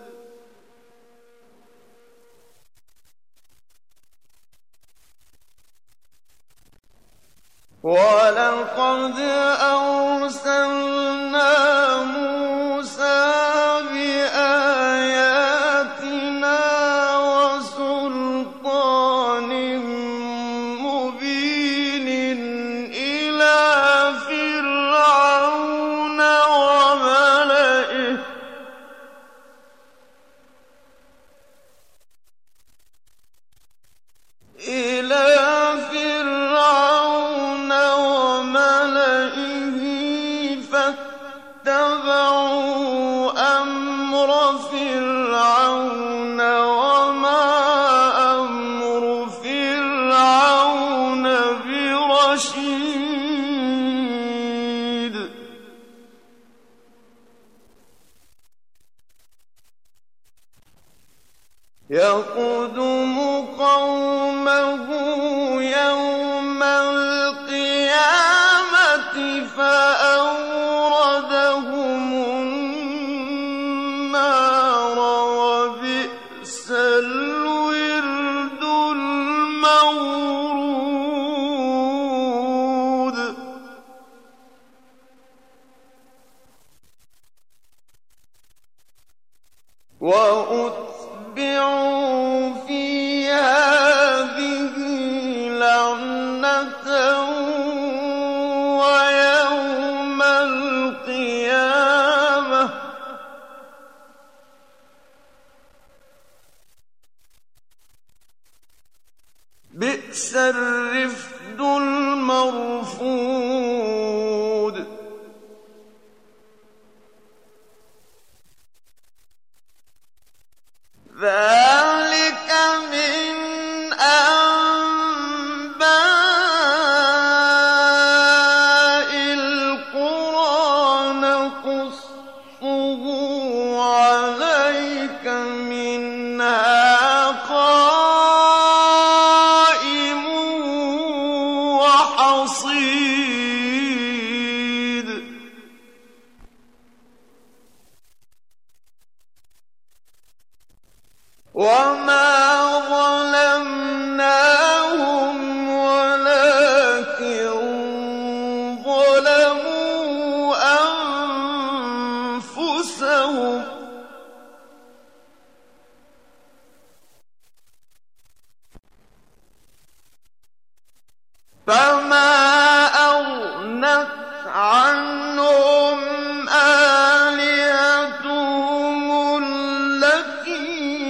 وَلَقَدْ أَرْسَلْنَا مُوسَىٰ بِآيَاتِنَا وَسُلْطَانٍ مُّبِينٍ إِلَىٰ فِرْعَوْنَ وَمَلَئِهِ إِلَىٰ فِرْعَوْنَ وَمَلَئِهِ فَاتَّبَعُوا أَمْرَ فِرْعَوْنَ وَمَا أَمْرُ فِرْعَوْنَ بِرَشِيدٍ يَقْدُمُ قَوْمَهُ يَوْمَ الْقِيَامَةِ فَأَوْرَدَهُمُ النَّارَ ۖ وَبِئْسَ الْوِرْدُ الْمَوْرُودُ وَأُتْبِعُوا فِي هَٰذِهِ لَعْنَةً وَيَوْمَ الْقِيَامَةِ ۗ بِئْسَ الرِّفْدُ الْمَرْفُودُ ذَٰلِكَ مِنْ أَنبَاءِ الْقُرَىٰ نَقُصُّهُ عَلَيْكَ ۖ مِنْهَا قَائِمٌ وَحَصِيدٌ وَمَا ظَلَمْنَاهُمْ وَلَٰكِن ظَلَمُوا أنفسهم فما أغنت عنهم آلهتهم التي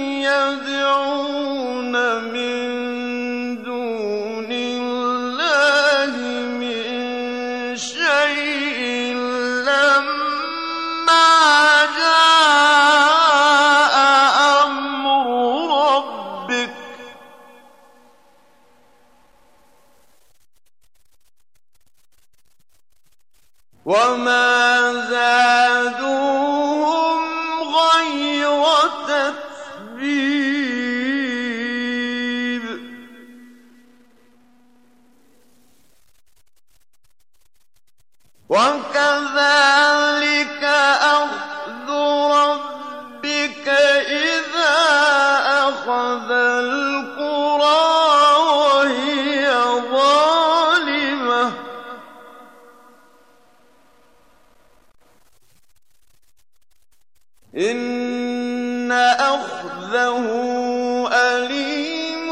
يدعون من دون الله من شيء لما جاء أمر ربك وما زادوهم غير تتبيب وكذلك أخذ ربك إذا أخذ القرى وهي ظالمة إن أخذه أليم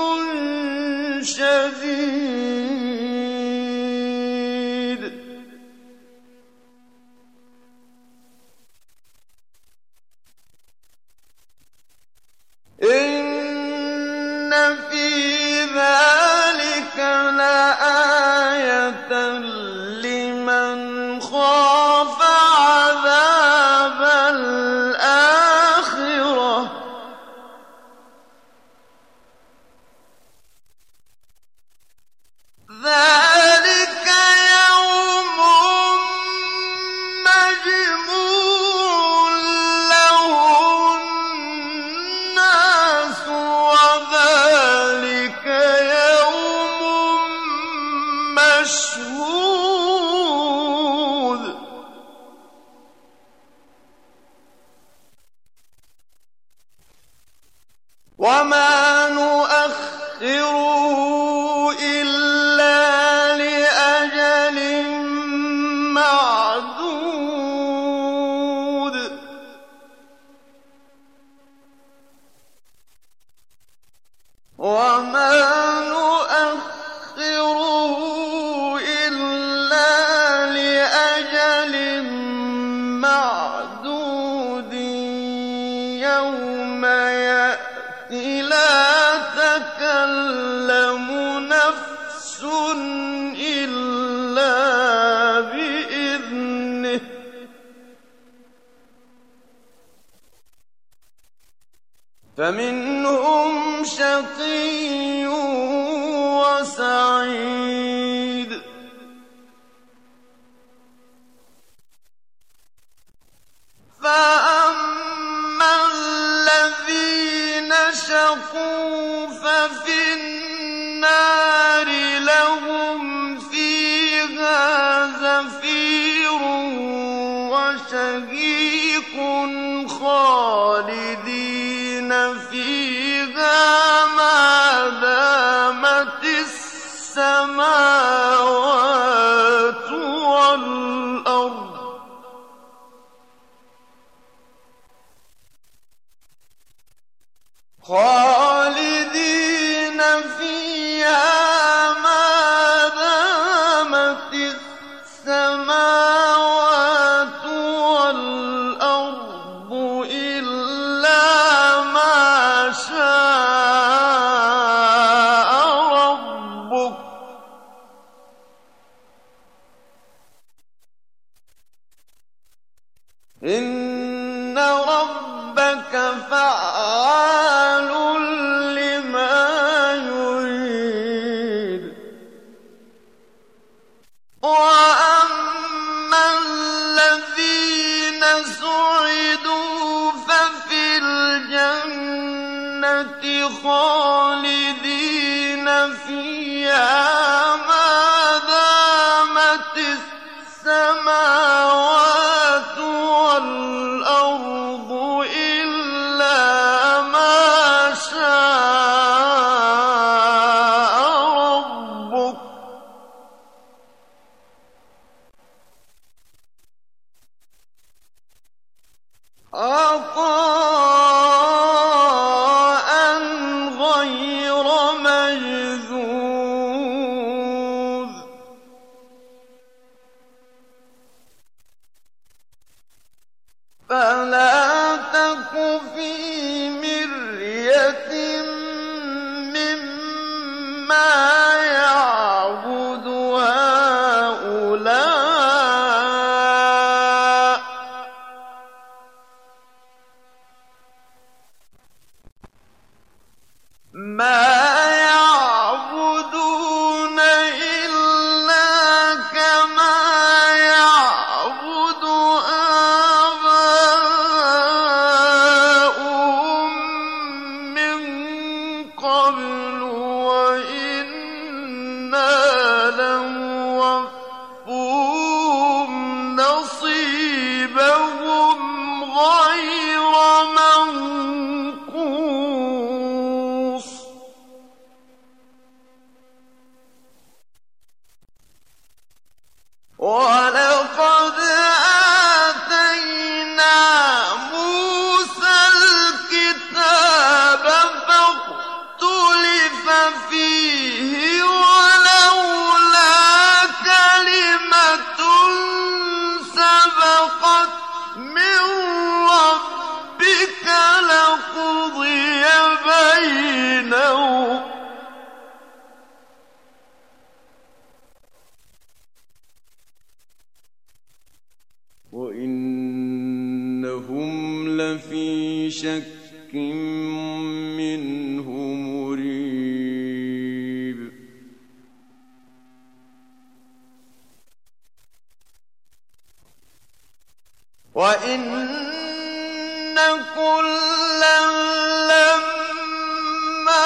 شديد إن في ذلك لآية لمن خاف عذاب الآخرة ذلك يوم مجموع له الناس وذلك يوم مشهود وما نؤخره إلا لأجل معدود وما نؤخره إلا لأجل معدود يوم يأتي لا تكلم نفس إلا بإذنه فمنهم شقي وسعيد فأما الذين شقوا ففي النار لهم فيها زفير وشهيق خالدين فيها ما دامت السماوات والأرض خالدين فيها ما دامت السماوات والأرض إلا ما شاء ربك إن ربك فعال لما يريد وأما الذين سعدوا ففي الجنة خالدين فيها ما دامت السماوات والأرض إلا ما شاء ربك عطاء غير مجذوذ فلا تك في مرية مما يعبد هؤلاء ما يعبدون إلا كما يعبد آباؤهم من قبل وإنا لموفوهم نصيبهم غير منقوص ولقد آتينا موسى الكتاب فاختلف فيه ولولا كلمة سبقت من ربك لقضي بينهم وإنهم لفي شك منه مريب وإن كلا لما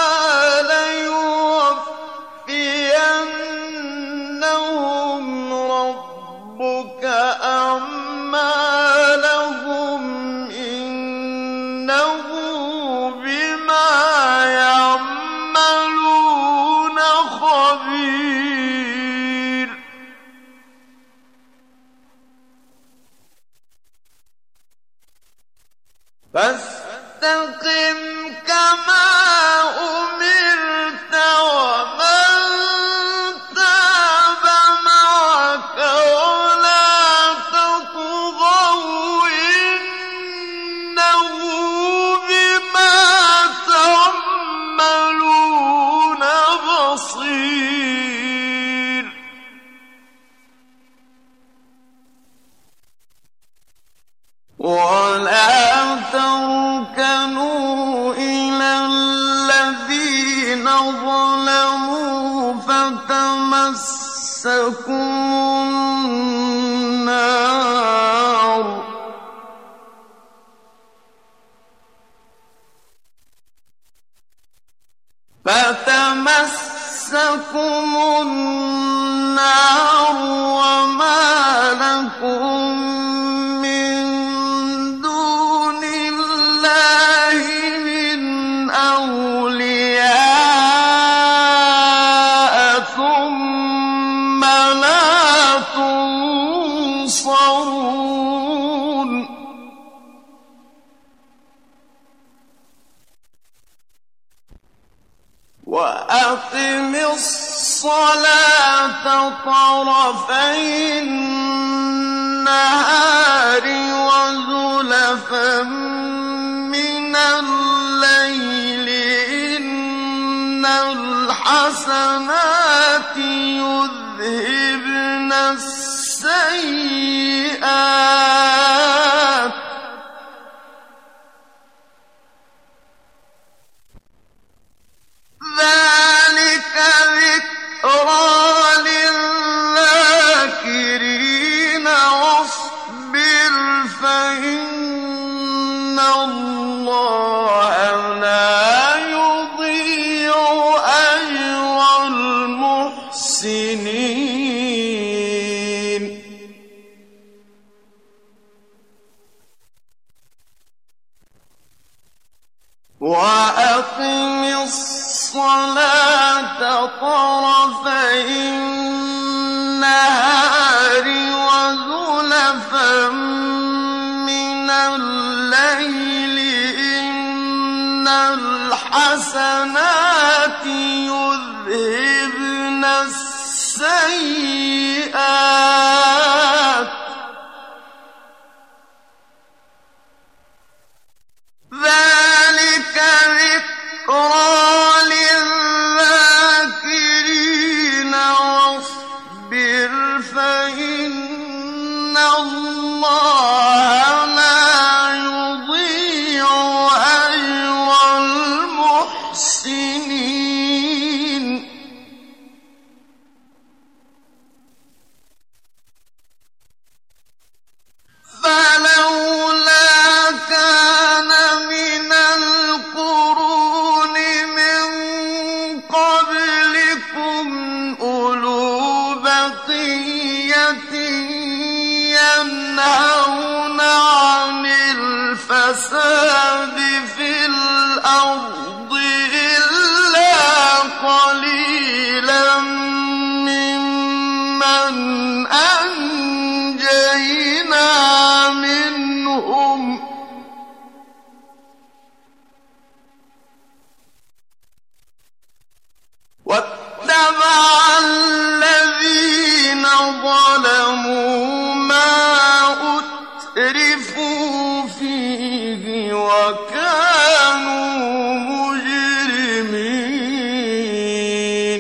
ليوفينهم ربك أعمالهم إنه بما يعملون خبير فاستقم كما أمرت ومن تاب معك ولا تطغوا إنه بما تعملون بصير ولا تركنوا إلى الذين ظلموا فتمسكم النار فتمسكم النار وما لكم من دون الله من أولياء ثم لا تنصرون وأقم الصلاة طرفي النهار وزلفا من الليل إن الحسنات يذهبن السيئات ذلك ذكرى للذاكرين واصبر فإن الله لا يضيع أجر المحسنين وأقم الصلاة طرفي النهار وزلفا من مِنَ اللَّيْلِ إِنَّ الْحَسَنَاتِ يُذْهِبْنَ السَّيِّئَاتِ ۚ ذَٰلِكَ ذِكْرَىٰ لِلذَّاكِرِينَ ۖ وَاصْبِرْ فَإِنَّ اللَّهَ لَا يُضِيعُ أَجْرَ الْمُحْسِنِينَ. فَلَوْلَا كَانَ مِنَ الْقُرُونِ مِن قَبْلِكُمْ أُولُو بَقِيَّةٍ يَنْهَوْنَ عَنِ الْفَسَادِ فِي الْأَرْضِ إِلَّا قَلِيلًا مِّمَّنْ أَنجَيْنَا مِنْهُمْ ۗ وَاتَّبَعَ الَّذِينَ ظَلَمُوا مَا أُتْرِفُوا فِيهِ وَكَانُوا مُجْرِمِينَ.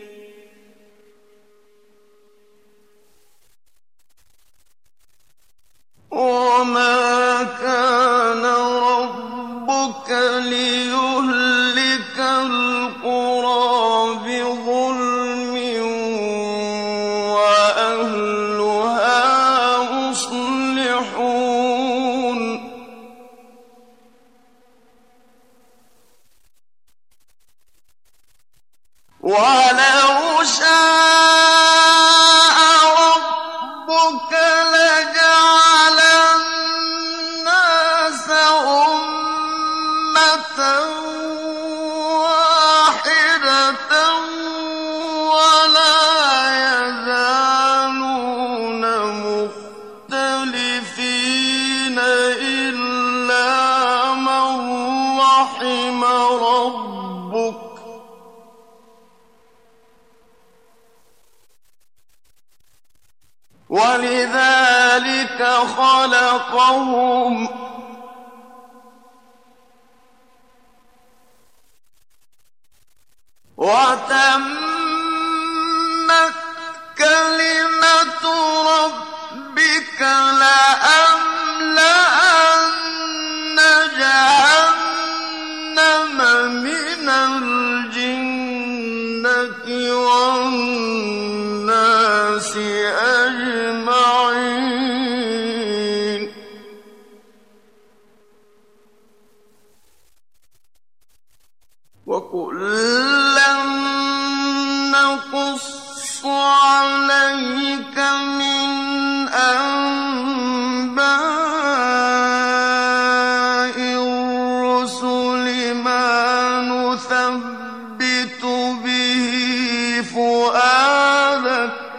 وَمَا كَانَ رَبُّكَ لِيُهْلِكَ الْقُرَىٰ بِظُلْمٍ وَأَهْلُهَا مُصْلِحُونَ. وَلَوْ شَاءَ رَبُّكَ لَجَعَلَ النَّاسَ أُمَّةً وَاحِدَةً وَلَا يَزَالُونَ مُخْتَلِفِينَ إِلَّا مَن رَّحِمَ رَبُّكَ ۚ وَلِذَٰلِكَ خَلَقَهُمْ ۗ وَتَمَّتْ كَلِمَةُ رَبِّكَ لَأَمْلَأَنَّ جَهَنَّمَ مِنَ الْجِنَّةِ وَالنَّاسِ أَجْمَعِينَ. وَكُلًّا نَّقُصُّ عَلَيْكَ مِنْ أَنبَاءِ الرُّسُلِ مَا نُثَبِّتُ بِهِ فُؤَادَكَ ۖ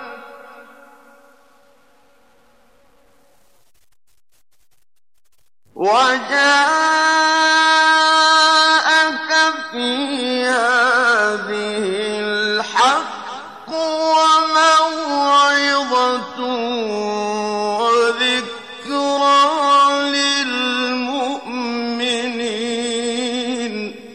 وَجَاءَكَ فِي هَٰذِهِ الْحَقُّ وَمَوْعِظَةٌ وَذِكْرَىٰ لِلْمُؤْمِنِينَ.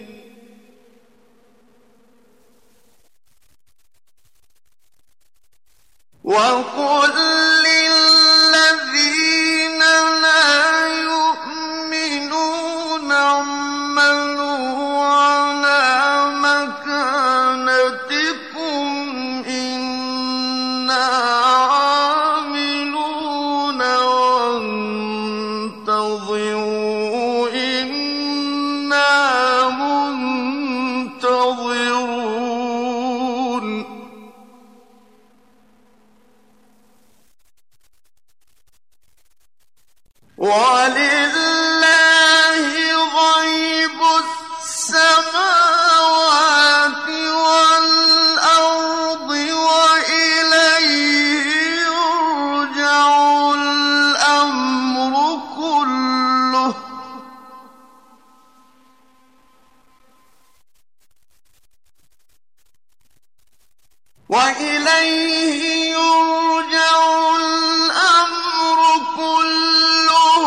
وَقُل لِّلَّذِينَ لَا يُؤْمِنُونَ اعْمَلُوا عَلَىٰ مَكَانَتِكُمْ إِنَّا عَامِلُونَ وَانتَظِرُوا إِنَّا مُنتَظِرُونَ. وَلِلَّهِ غَيْبُ السَّمَاوَاتِ وَالْأَرْضِ وَإِلَيْهِ يُرْجَعُ الْأَمْرُ كُلُّهُ وإليه يرجع الأمر كله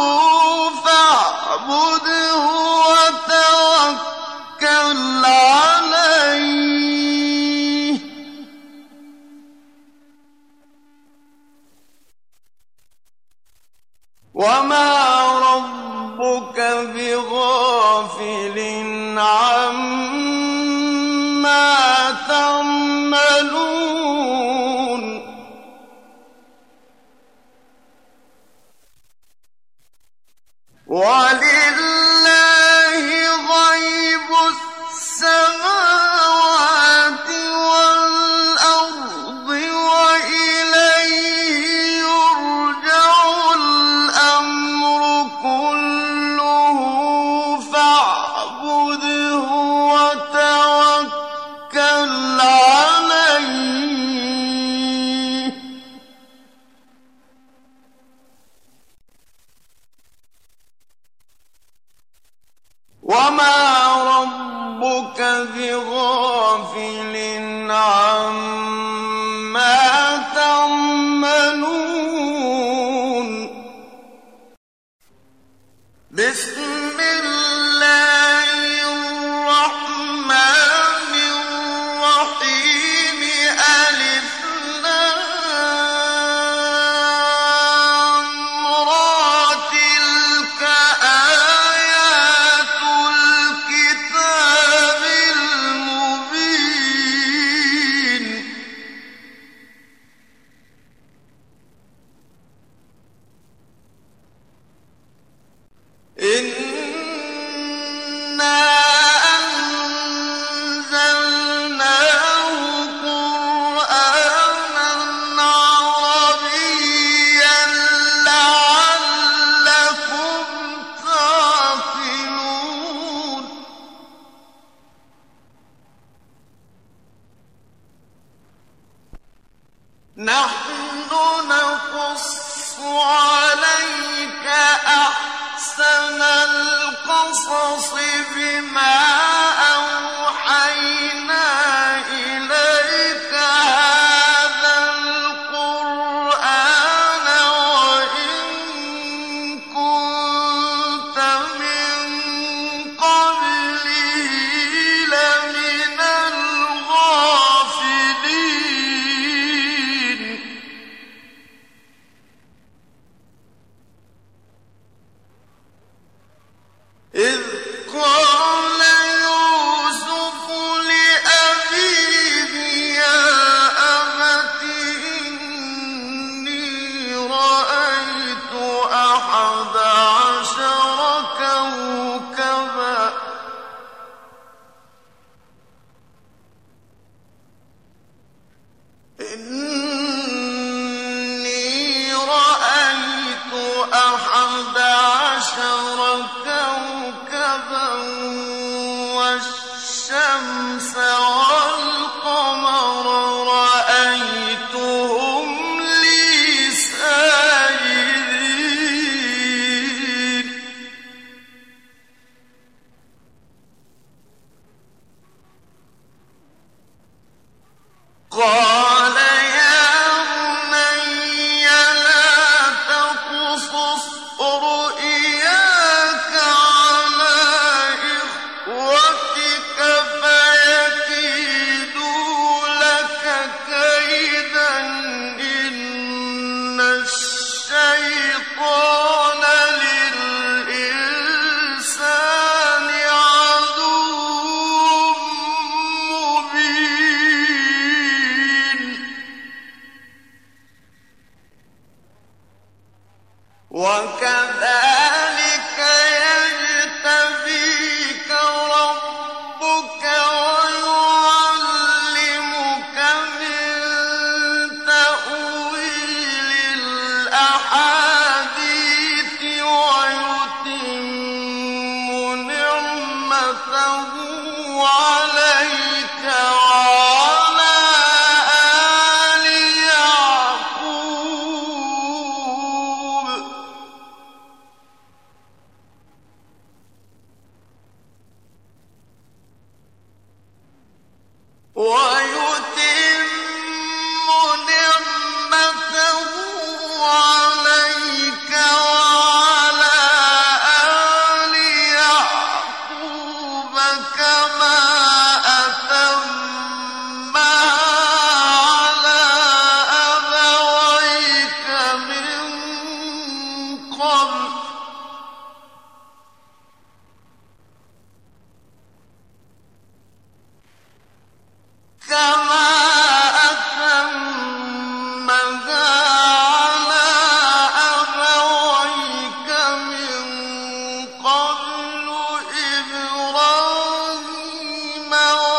فاعبده وتوكل عليه وما ربك بغافل عما تعملون ولله غيب السماوات والأرض وإليه يرجع الأمر كله فاعبده وتوكل عليه وما ربك بغافل عما تعملون بسم الله الرحمن الرحيم ألف لام را تلك آيات الكتاب المبين إنا أنزلناه قرآنا عربيا لعلكم تعقلون نحن نقص عليك أحسن القصص بما أوحينا إليك هذا القرآن وإن كنت من قبله لمن الغافلين إذ قال يوسف لأبيه يا أبت إني رأيت أحد عشر كوكبا إني رأيت أحد عشر كوكبا والشمس والقمر رأيتهم لي ساجدين قال يا بني لا تقصص رؤياك على إخوتك فيكيدوا لك كيدا إن الشيطان للإنسان عدو مبين وكذلك يجتبيك ربك ويعلمك من تأويل الأحاديث ويتم نعمته عليك وعلى آل يعقوب ويتم قبل إبراهيم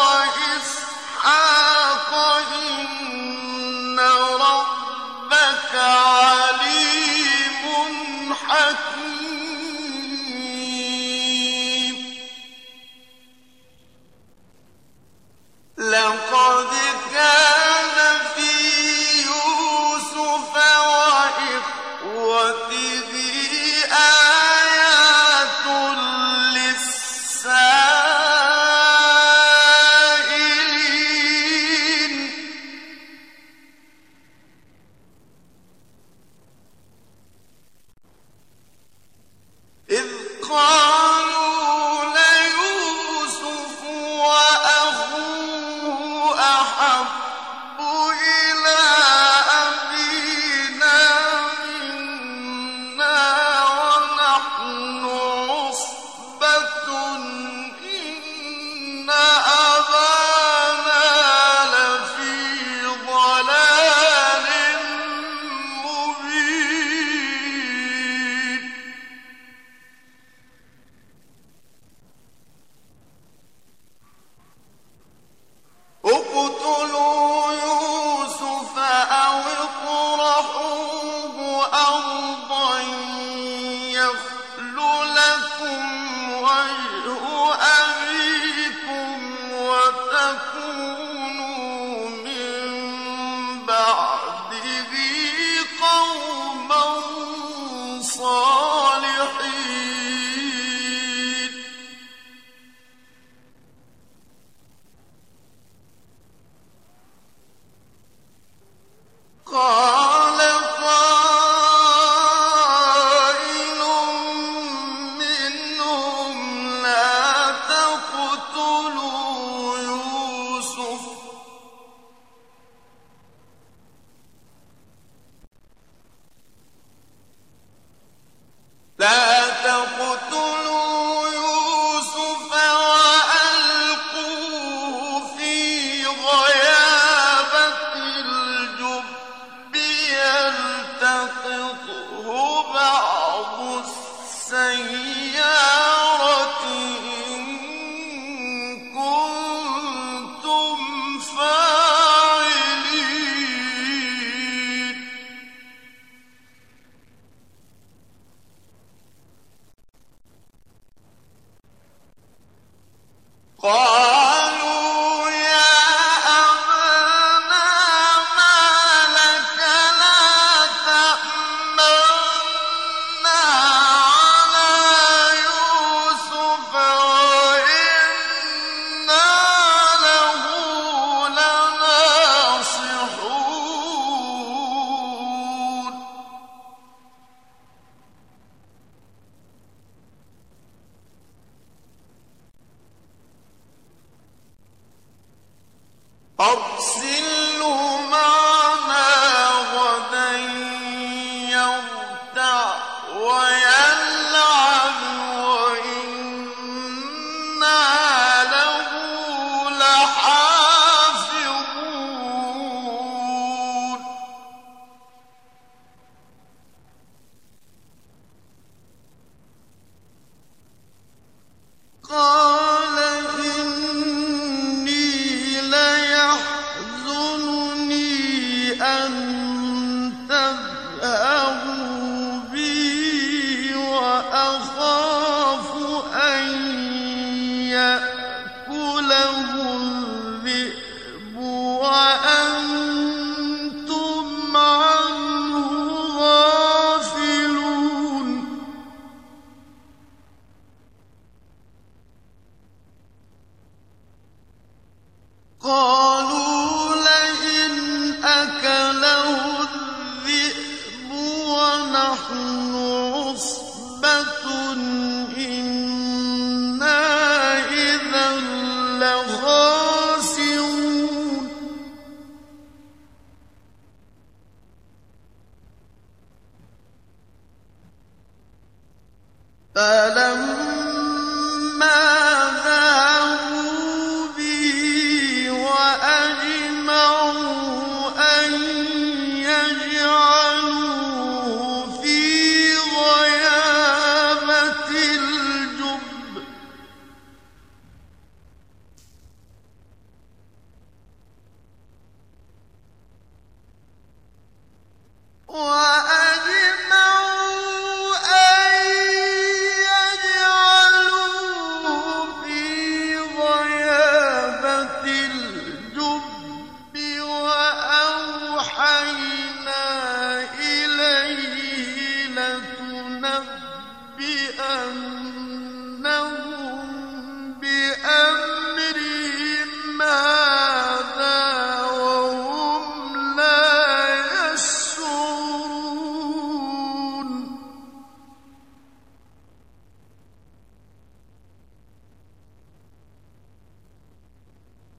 وإسحاق إن ربك عليم حكيم لقد كان في يوسف وإخوته آيات للسائلين إذ قالوا ليوسف وأخوه أحب إلى أبينا منا ونحن عصبة إن أبانا لفي ضلال مبين اقتلوا يوسف أو اطرحوه أرضا يخل لكم وجه أبيكم وتكونوا من بعده قوما صالحين قال قائل منهم لا تقتلوا يوسف لا تقتلوا يوسف وألقوه في غيابة الجب يلتقطه بعض السيارة إن كنتم فاعلين قالوا يا أبانا ما لك لا تأمنا على يوسف وإنا له لناصحون أرسله معنا غدا يرتع ويلعب وإنا له لحافظون قال إني ليحزنني أن تذهبوا بي وأخاف أن يأكله الذئب وأنتم عنه غافلون قالوا لئن أكله الذئب ونحن عصبة إنا إذا لخاسرون فلما ذهبوا به وأن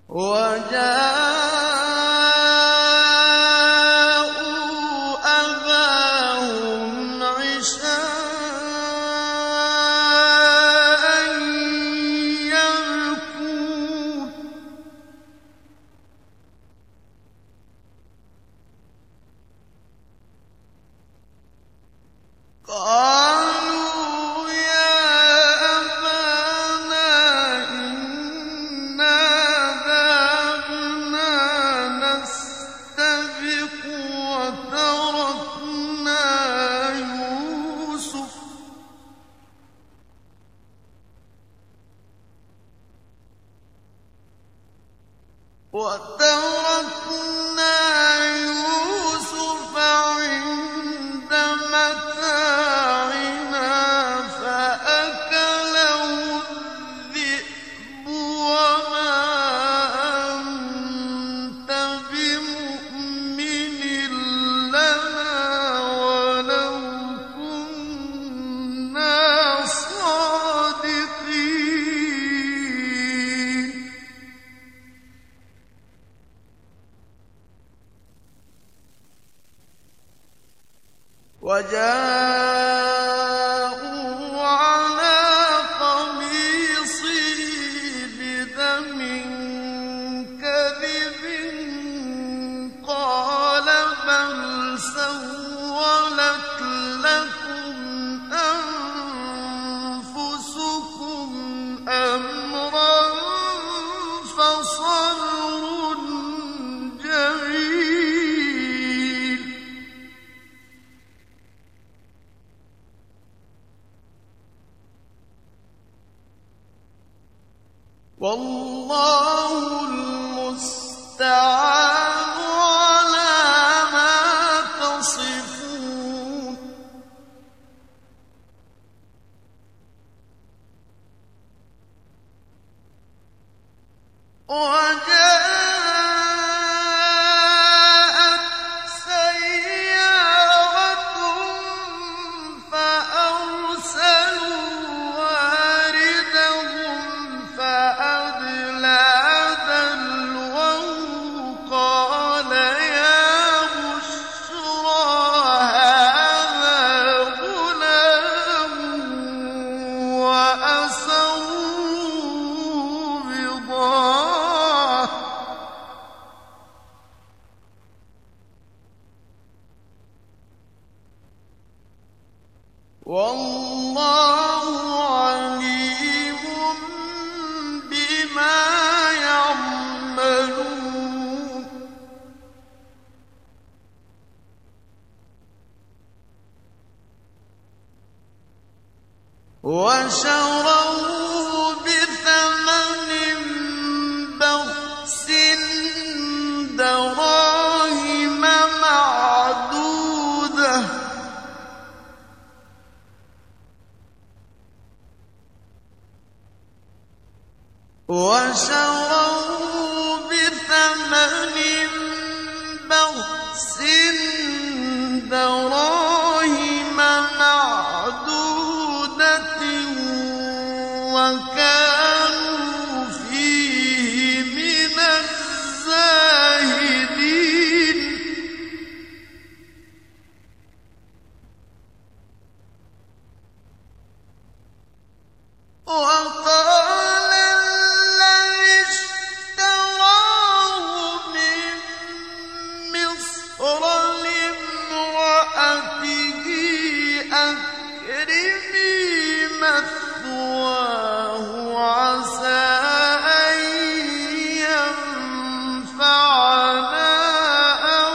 وجاءوا أباهم عشاء يبكون قالوا يا أبانا إنا ذهبنا نستبق وتركنا يوسف وتركنا يوسف عند متاعنا فأكله الذئب وما أنت بمؤمن لنا ولو كنا صادقين وجاءوا على قميصه بدم كذب قال بل سولت لكم أنفسكم أمرا فصبر جميل والله المستعان على ما تصفون وجاءت سيارة فأرسلوا واردهم فأدلى دلوه قال يا بشرى هذا غلام وأسروا بضاعة والله عليم بما يعملون وشروه بثمن بخس دراهم معدودة وشروه بثمن بخس دراهم معدودة وكانوا فيه من الزاهدين وقال الذي اشتراه من مصر لامرأته أكرمي مثواه عسى أن ينفعنا أو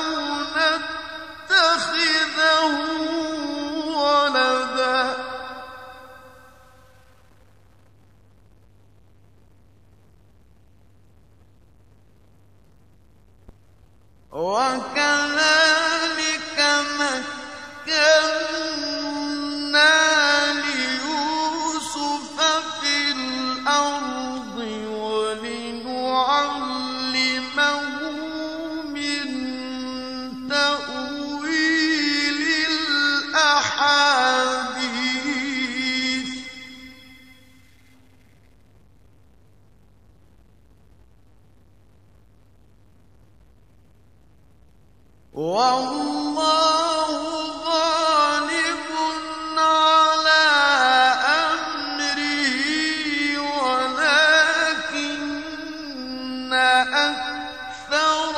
نتخذه ولدا والله غالب على أمره ولكن أكثر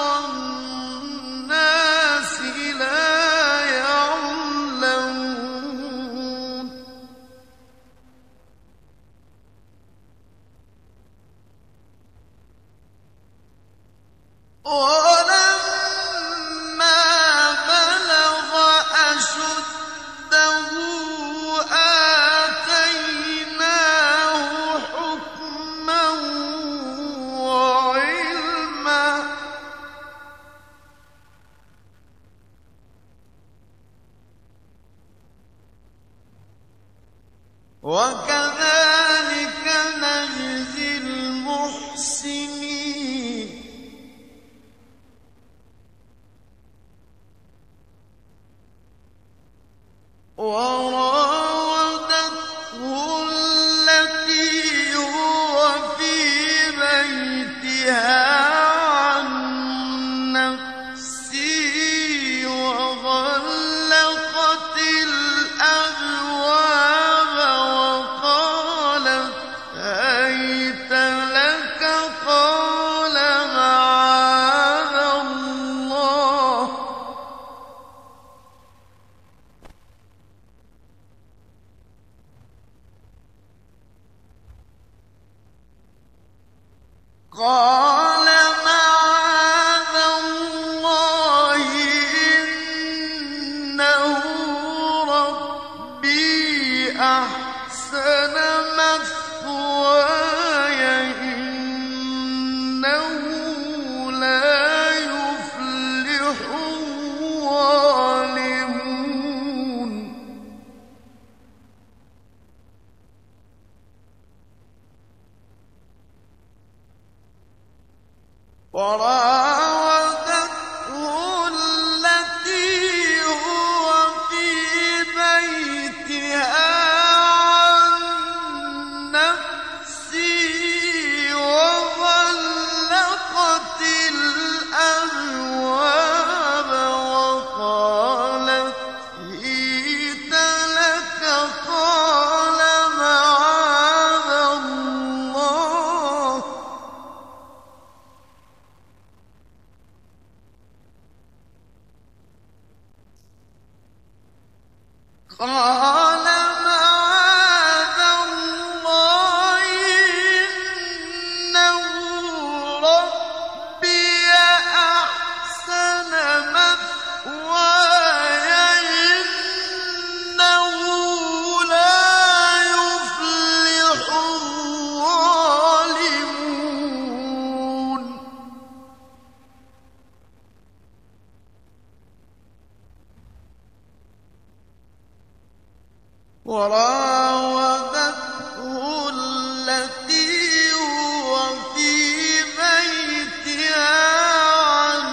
الناس لا يعلمون ولما بلغ أشده آتيناه حكما وعلما وكذلك نجزي المحسنين وراودته التي هو في بيتها عن نفسه وغلقت الأبواب وقالت هيت لك قال معاذ الله قال معاذ الله إنه ربي أحسن مثواي إنه لا يفلح الظالمون وراودته التي هو في بيتها عن نفسه وغلقت الأبواب وقالت هيت لك قال معاذ الله قال معاذ الله إنه ربي أحسن مثواي إنه لا يفلح الظالمون وراودته التي هو في بيتها عن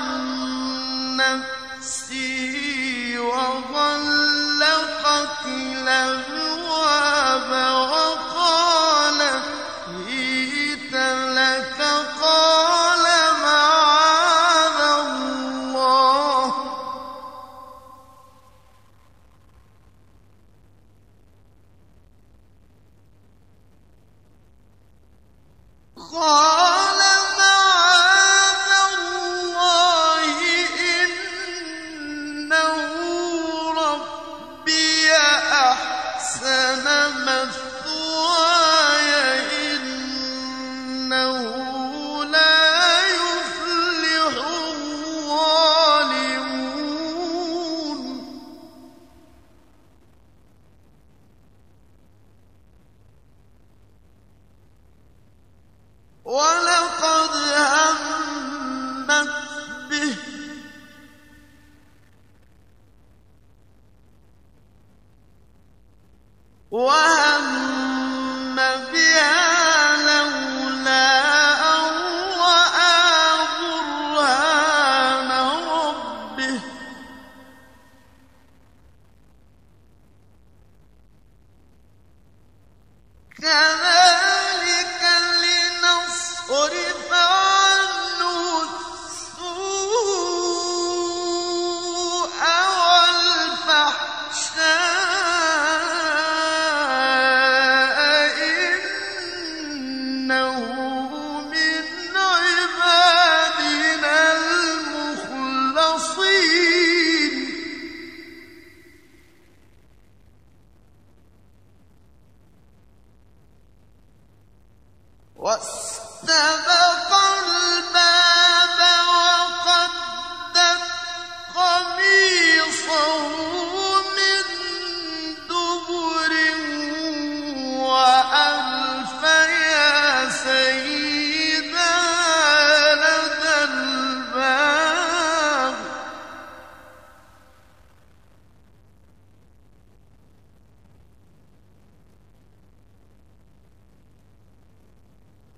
نفسه وغلقت الأبواب وقالت هيت لك قال معاذ الله قال معاذ الله إنه ربي أحسن مثواي إنه لا يفلح الظالمون ولقد همت به وهم بها لولا أن رأى برهان ربه كذلك لنصرف عنه السوء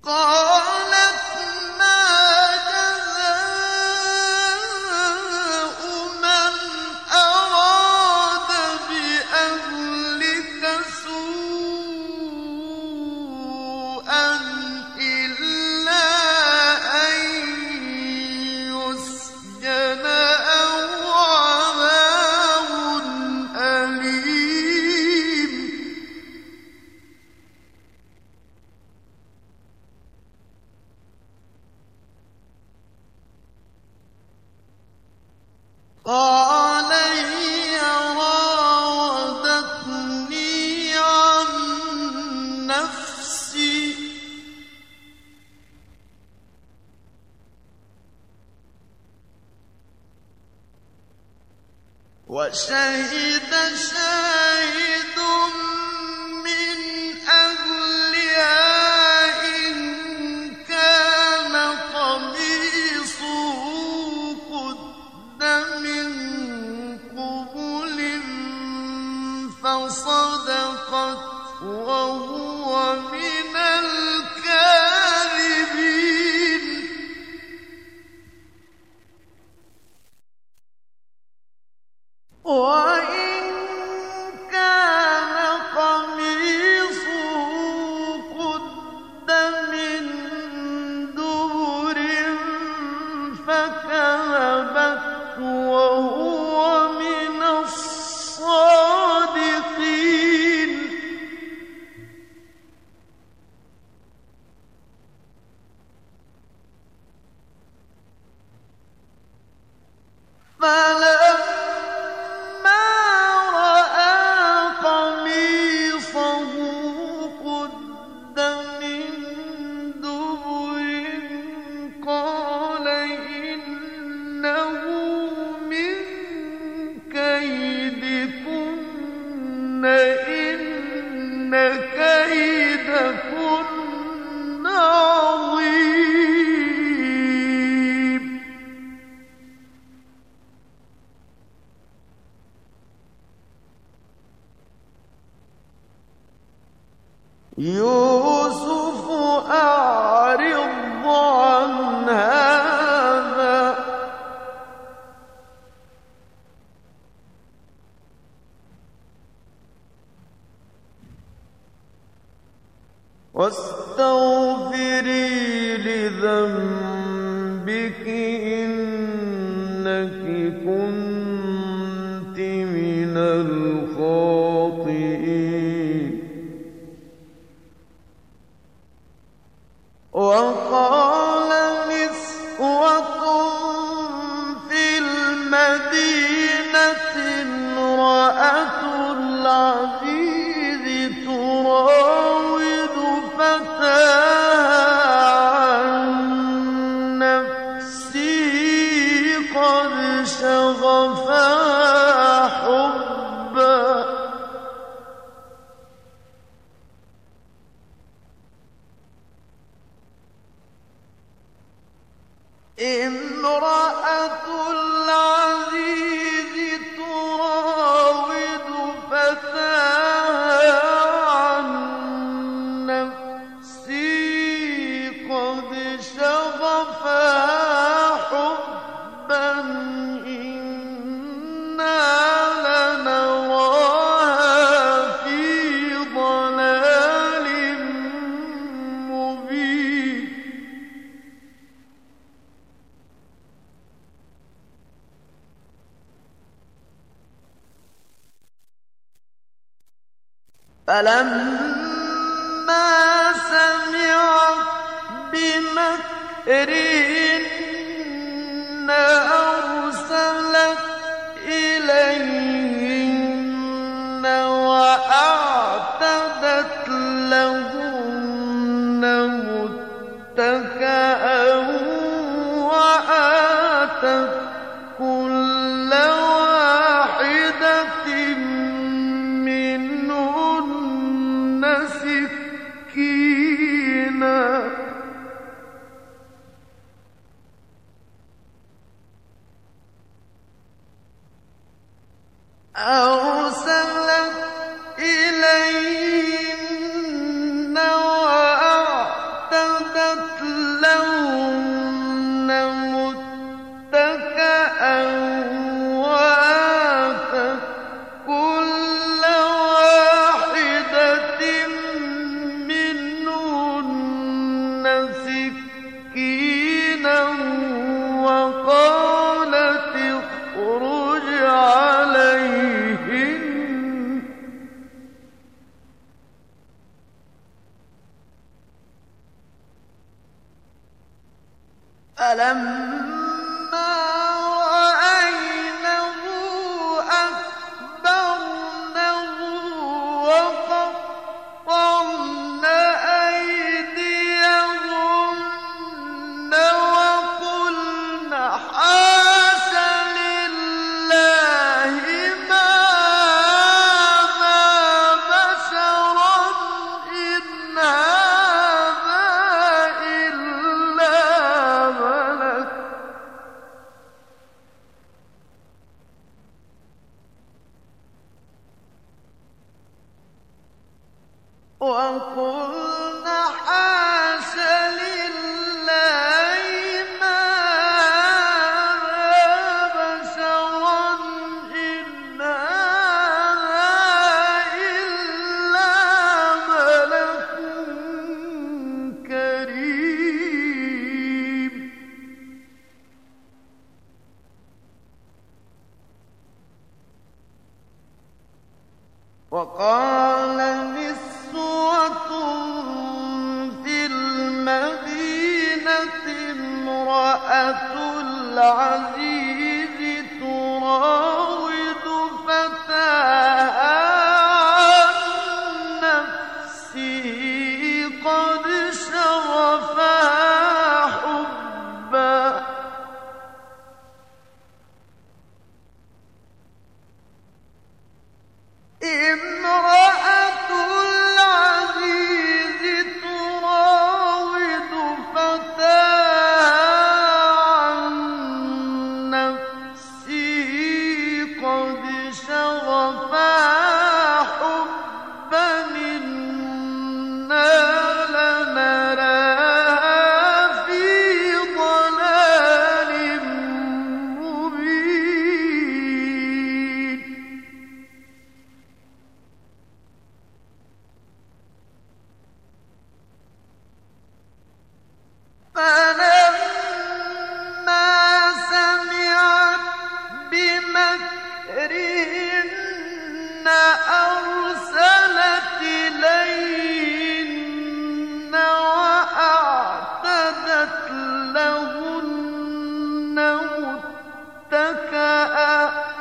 قالت ما جزاء من أراد بأهلك سوءا إلا أن يسجن أو عذاب أليم. قال هي راودتني عن نفسي وشهد شاهد من أهلها إن كان قميصه قد من قبل فصدقت وهو من الكاذبين. وإن كان قميصه قد من دبر فكذبت وهو من الصادقين. فلما رأى قميصه قد من دبر قال إنه من كيدكن إن كيدكن عظيم. يوسف أعرض عن هذا واستغفري لذنبك إنك كنت من الخاطئين. وقال نسوة في المدينة امرأة العزيز تراود فتاها عن نفسه قد شغفها حبا امرأة العزيز تراود فتاها عن نفسه قد شغفها حبا إنا لنراها في ضلال مبين. فلما سمعت بمكرهن أرسلت إليهن وأعتدت لهن متكئا وآتت كل واحدة منهن سكينا أرسلت إليهن وأعتدت فلما رأينه أكبرنه وقطعن أيديهن وقلن حاش لله ما هذا بشرا إن هذا إلا ملك وقلن حاش لله ما هذا بشرا إن هذا إلا ملك كريم وقال نسوة في المدينة امرأة العزيز تراود فتاها عن نفسه قد شغفها حبا امرأة العزيز تراود فتاها عن نفسه قد شغفها حبا إنا لنراها في ضلال مبين فلما سمعت بمكرهن أرسلت إليهن وأعتدت لهن متكئا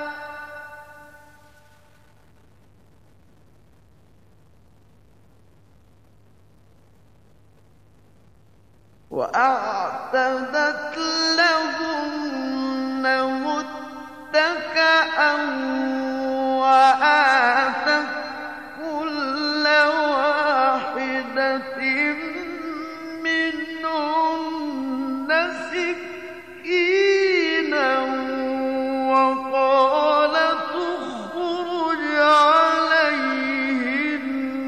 وأعتدت لهن متكئا وآتت كل واحدة منهن سكينا وقالت اخرج عليهن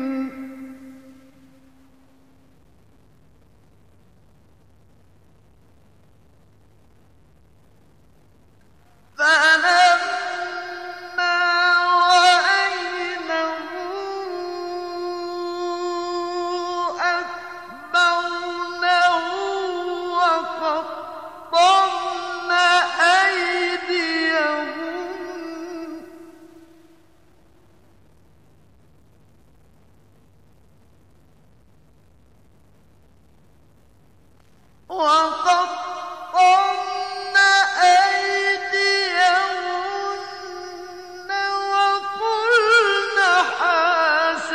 فلما رأينه أكبرنه وقطعن أيديهن وقطعن أيديهن وقلن حاش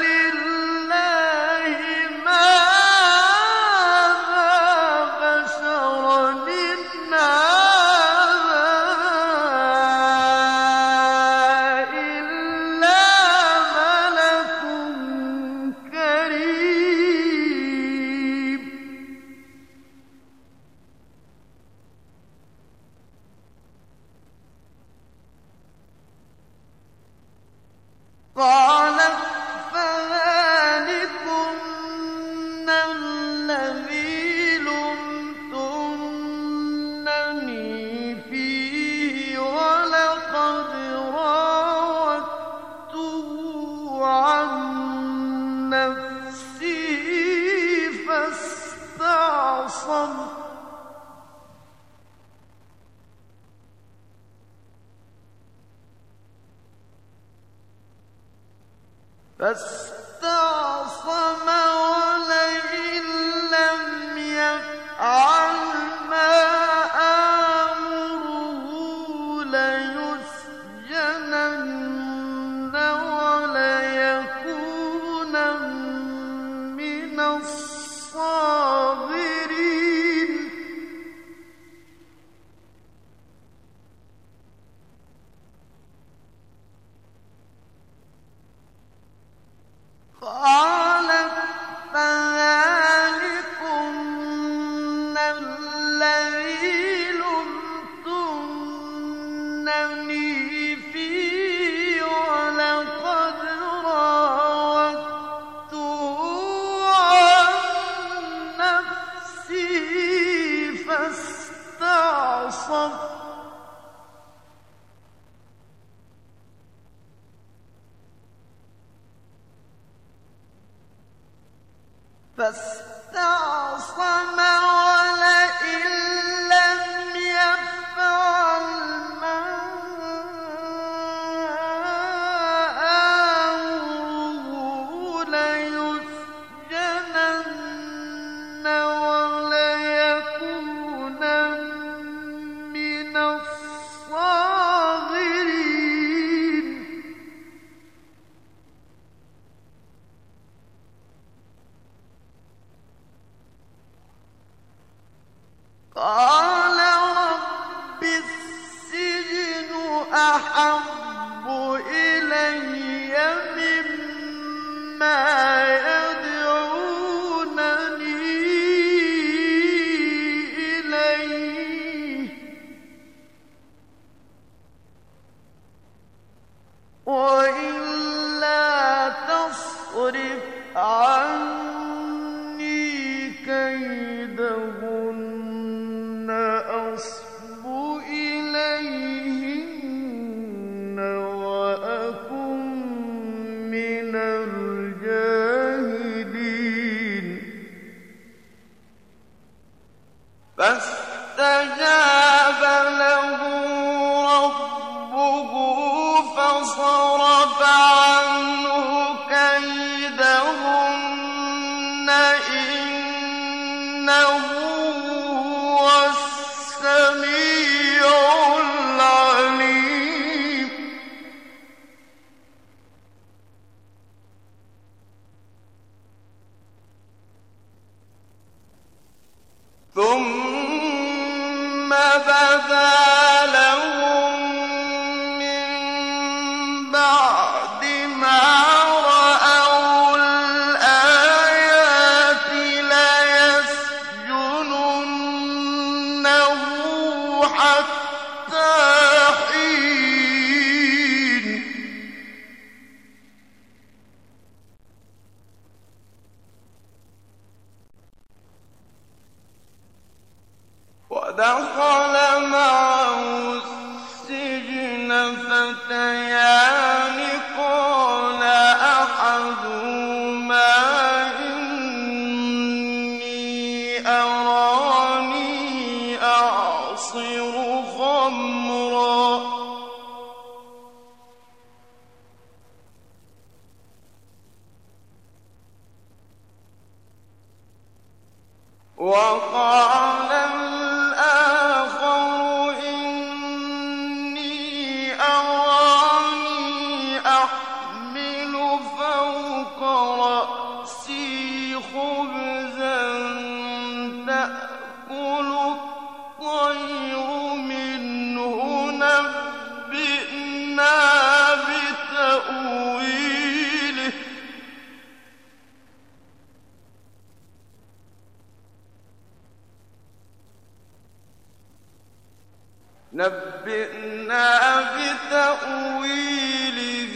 لله ما هذا بشرا إن هذا إلا ملك كريم قالت فذلكن الذي لمتنني فيه ولقد راودته عن نفسه فاستعصم فاستعصم ولئن لم يفعل ما الصابرين قالت فذلكن الذي لمتنني فيه ولقد راودته عن نفسه فاستعصم فاستعصم ولئن لم يفعل ما آمره ليسجنن وليكونن من الصاغرين قال رب السجن أحب إلي مما يدعونني إليه وإلا تصرف عني كيدهن أصب إليهن وأكن من الجاهلين فاستجاب له ربه فصرف عنه كيدهن إنه هو السميع العليم ثم بدا لهم من بعد ما رأوا الآيات ليسجننه حتى حين ودخل معه السجن فتيان قال أحدهما إني أراني أعصر خمرا وقال الآخر إني أراني أحمل فوق رأسي خبزا تأكل الطير منه نبئنا بتأويله نبئنا بتأويله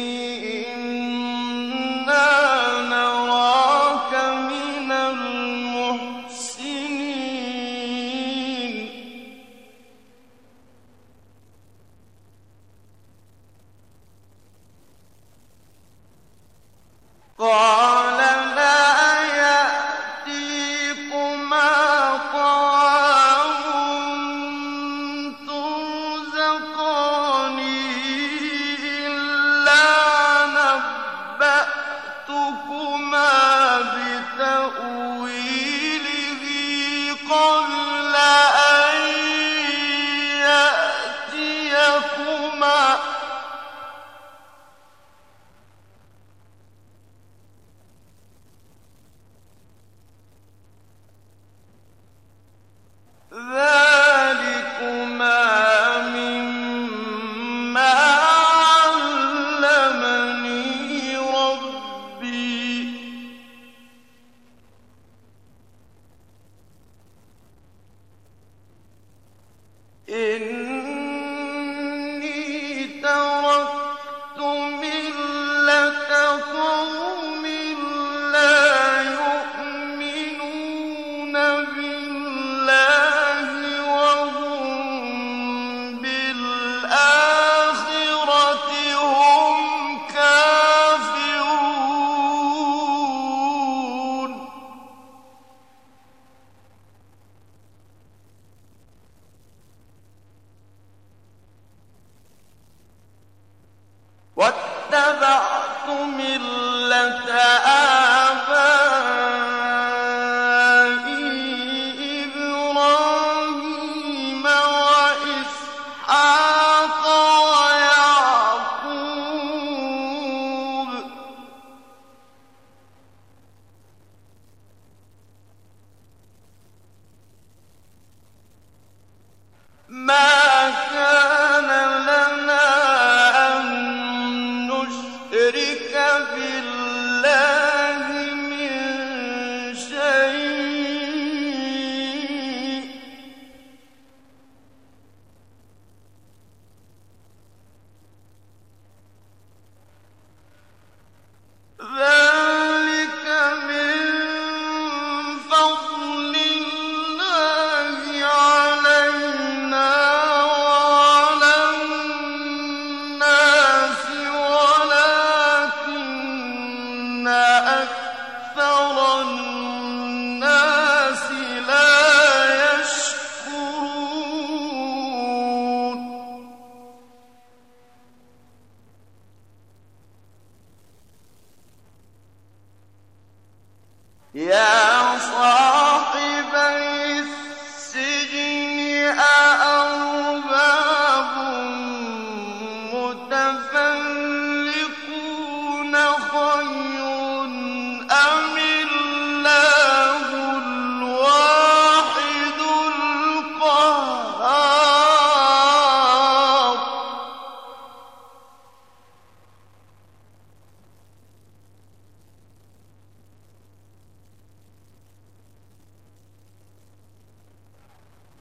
إنا نراك من المحسنين قال لا يأتيكما طعام ترزقانه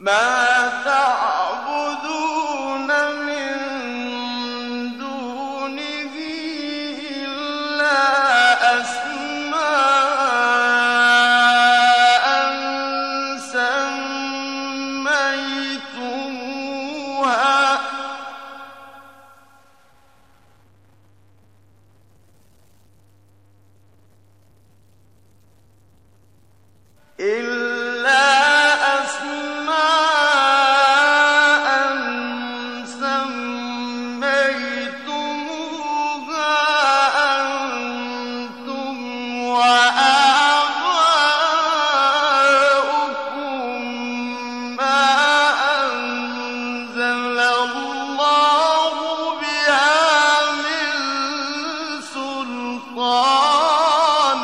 ما تعبدون من دونه إلا أسماء سميتموها إلا أسماء سميتموها أنتم وآباؤكم ما أنزل الله بها من سلطان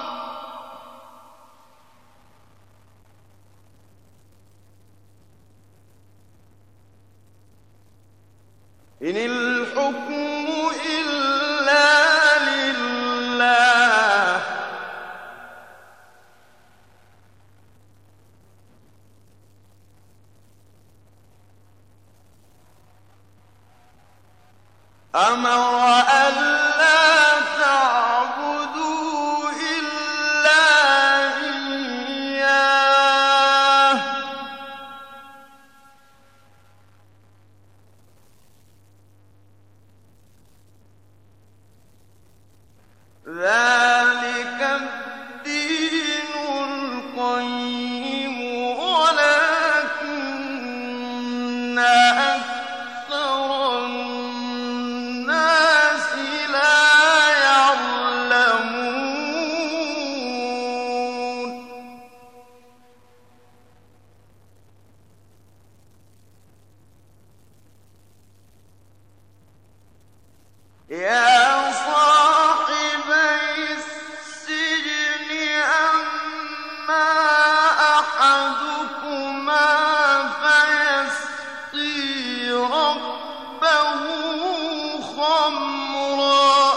إن الحكم إلا لله أمر ألا تعبدوا إلا إياه ذلك الدين القيم ولكن أكثر الناس لا يعلمون يا صاحبي السجن أما أحدكما فيسقي ربه خمرا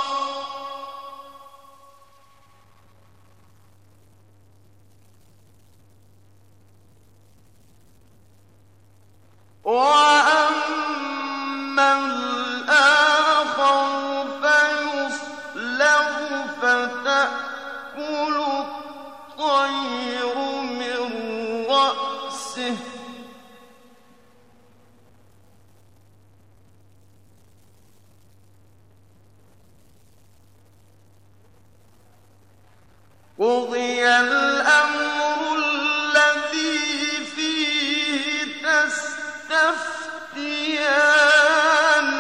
وأما الآخر فيصلب فتأكل الطير من رأسه قضي الأمر الذي فيه تستفتيان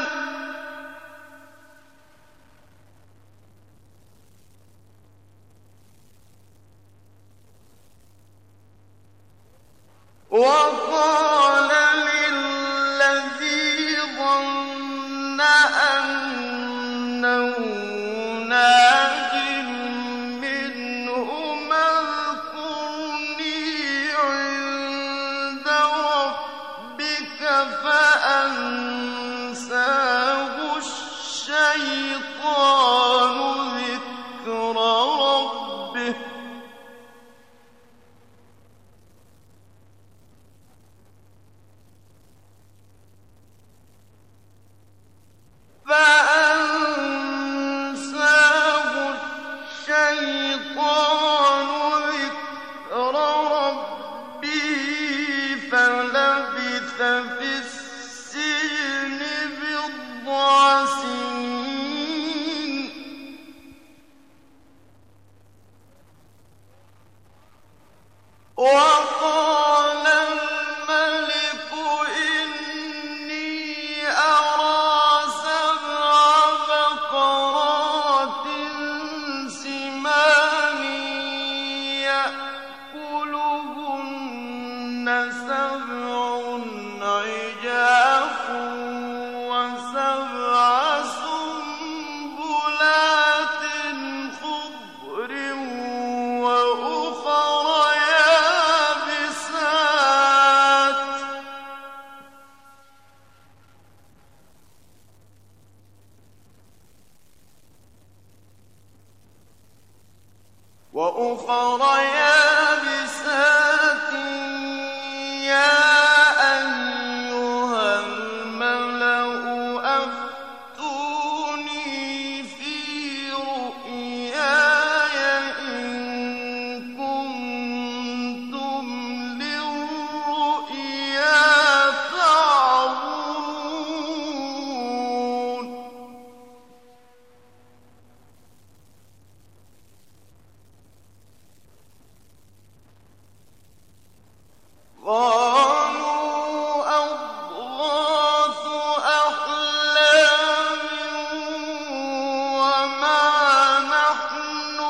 وقال للذي ظن أنه ناج منهما اذكرني عند ربك فأنساه الشيطان ذكر ربه فأنساه الشيطان ذكر ربه فلبث في السجن بضع سنين وقال الملك إني أرى سبع بقرات سمان يأكلهن سبع عجاف وسبع سنبلات خضر وأخر يابسات وأخر يابسات قَالُوا أَضْغَاثُ أَحْلَامٍ وَمَا نَحْنُ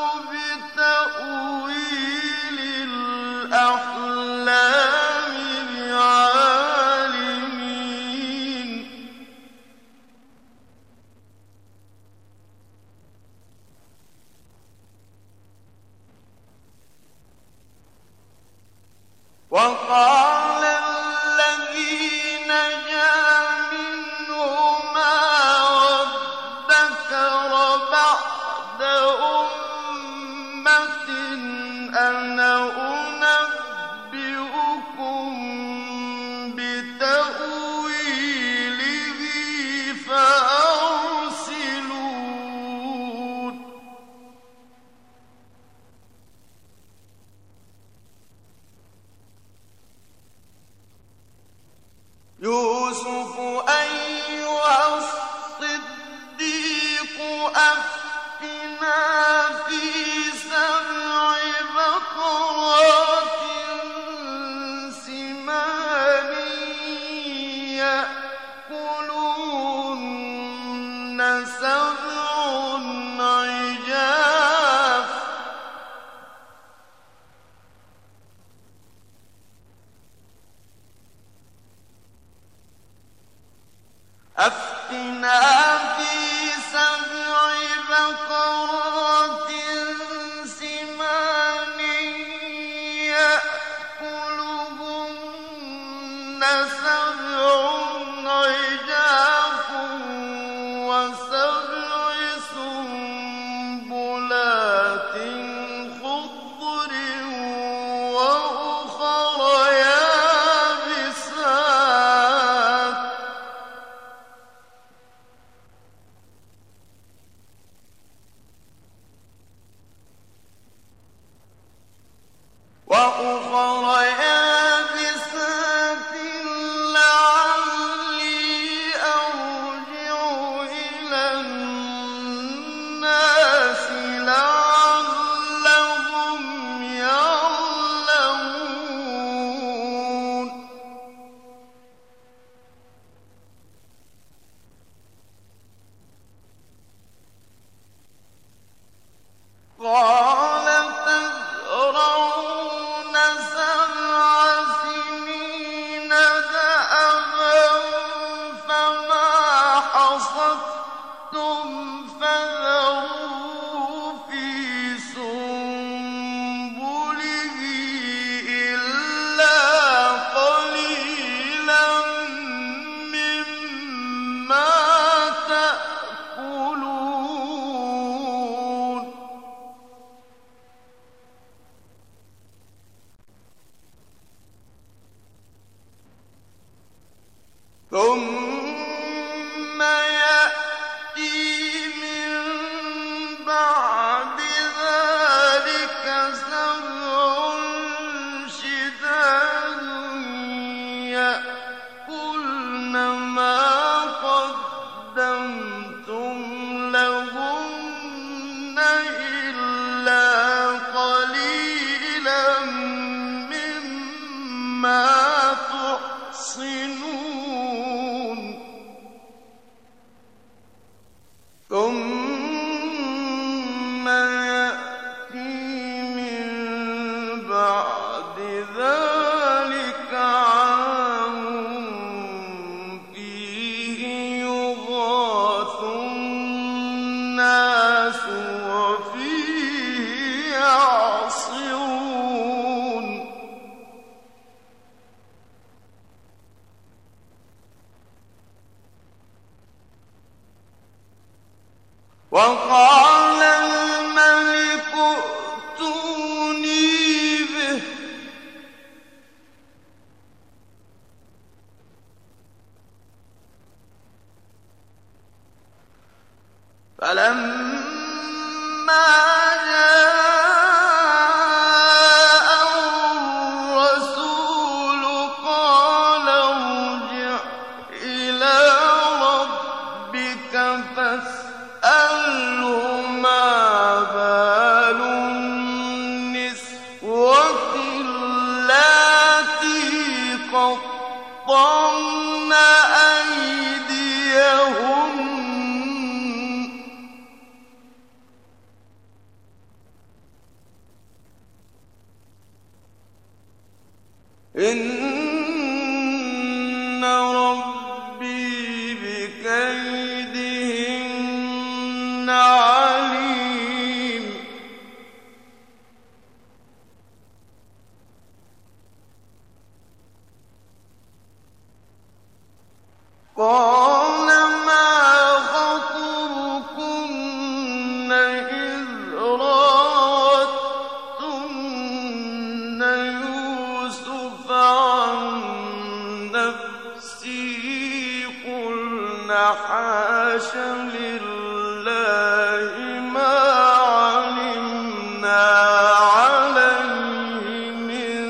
بِتَأْوِيلِ الْأَحْلَامِ بِعَالِمِينَ وَقَالَ الَّذِي نَجَا مِنْهُمَا وَادَّكَرَ بَعْدَ أُمَّةٍ أَنَا أُنَبِّئُكُم بِتَأْوِيلِهِ فَأَرْسِلُونِ يُوسُفُ أَيُّهَا الصِّدِّيقُ أَفْتِنَا فِي سَبْعِ بَقَرَاتٍ سِمَانٍ يَأْكُلُهُنَّ سَبْعٌ عِجَافٌ أَفْتِنَا فِي سَبْعِ بَقَرَاتٍ سِمَانٍ يَأْكُلُهُنَّ سَبْعٌ عِجَافٌ وَسَبْعِ سُنبُلَاتٍ خُضْرٍ وَأُخَرَ يَابِسَاتٍ وَأُخَرَ يَابِسَاتٍ لَّعَلِّي أَرْجِعُ إِلَى النَّاسِ لَعَلَّهُمْ يَعْلَمُونَ قَالَ تَزْرَعُونَ سَبْعَ سِنِينَ دَأَبًا فَمَا حَصَدتُّمْ فَذَرُوهُ فِي سُنبُلِهِ إِلَّا قَلِيلًا مِّمَّا تَأْكُلُونَ ثُمَّ يَأْتِي مِن بَعْدِ ذَلِكَ سَبْعٌ شِدَادٌ يَأْكُلْنَ مَا قَدَّمْتُمْ لَهُنَّ إِلَّا قَلِيلًا مِّمَّا تُحْصِنُونَ ثُمَّ يَأْتِي مِن بَعْدِ ذَلِكَ عَامٌ فِيهِ يُغَاثُ النَّاسُ وَفِيهِ يَعْصِرُونَ وَقَالَ الْمَلِكُ ائْتُونِي بِهِ فَلَمَّا جَاءَهُ الرَّسُولُ قَالَ ارْجِعْ إِلَىٰ رَبِّكَ فَاسْأَلْهُ قَطَّعْنَ أَيْدِيَهُنَّ إِنَّ رَبِّي بِكَيْدِهِنَّ عَلِيمٌ قَالَ مَا خَطْبُكُنَّ إِذْ رَاوَدتُّنَّ يُوسُفَ عَن نَّفْسِهِ قُلْنَ حَاشَ لِلَّهِ مَا عَلِمْنَا عَلَيْهِ مِن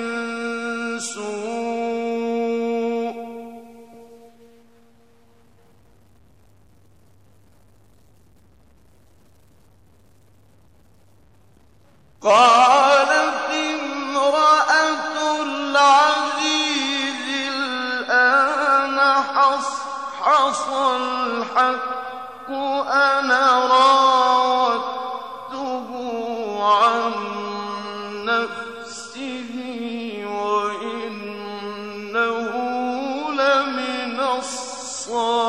سُوءٍ قَالَتِ امْرَأَتُ الْعَزِيزِ الْآنَ حَصْحَصَ الْحَقُّ أَنَا رَاوَدتُّهُ عَن نَّفْسِهِ وَإِنَّهُ لَمِنَ الصَّادِقِينَ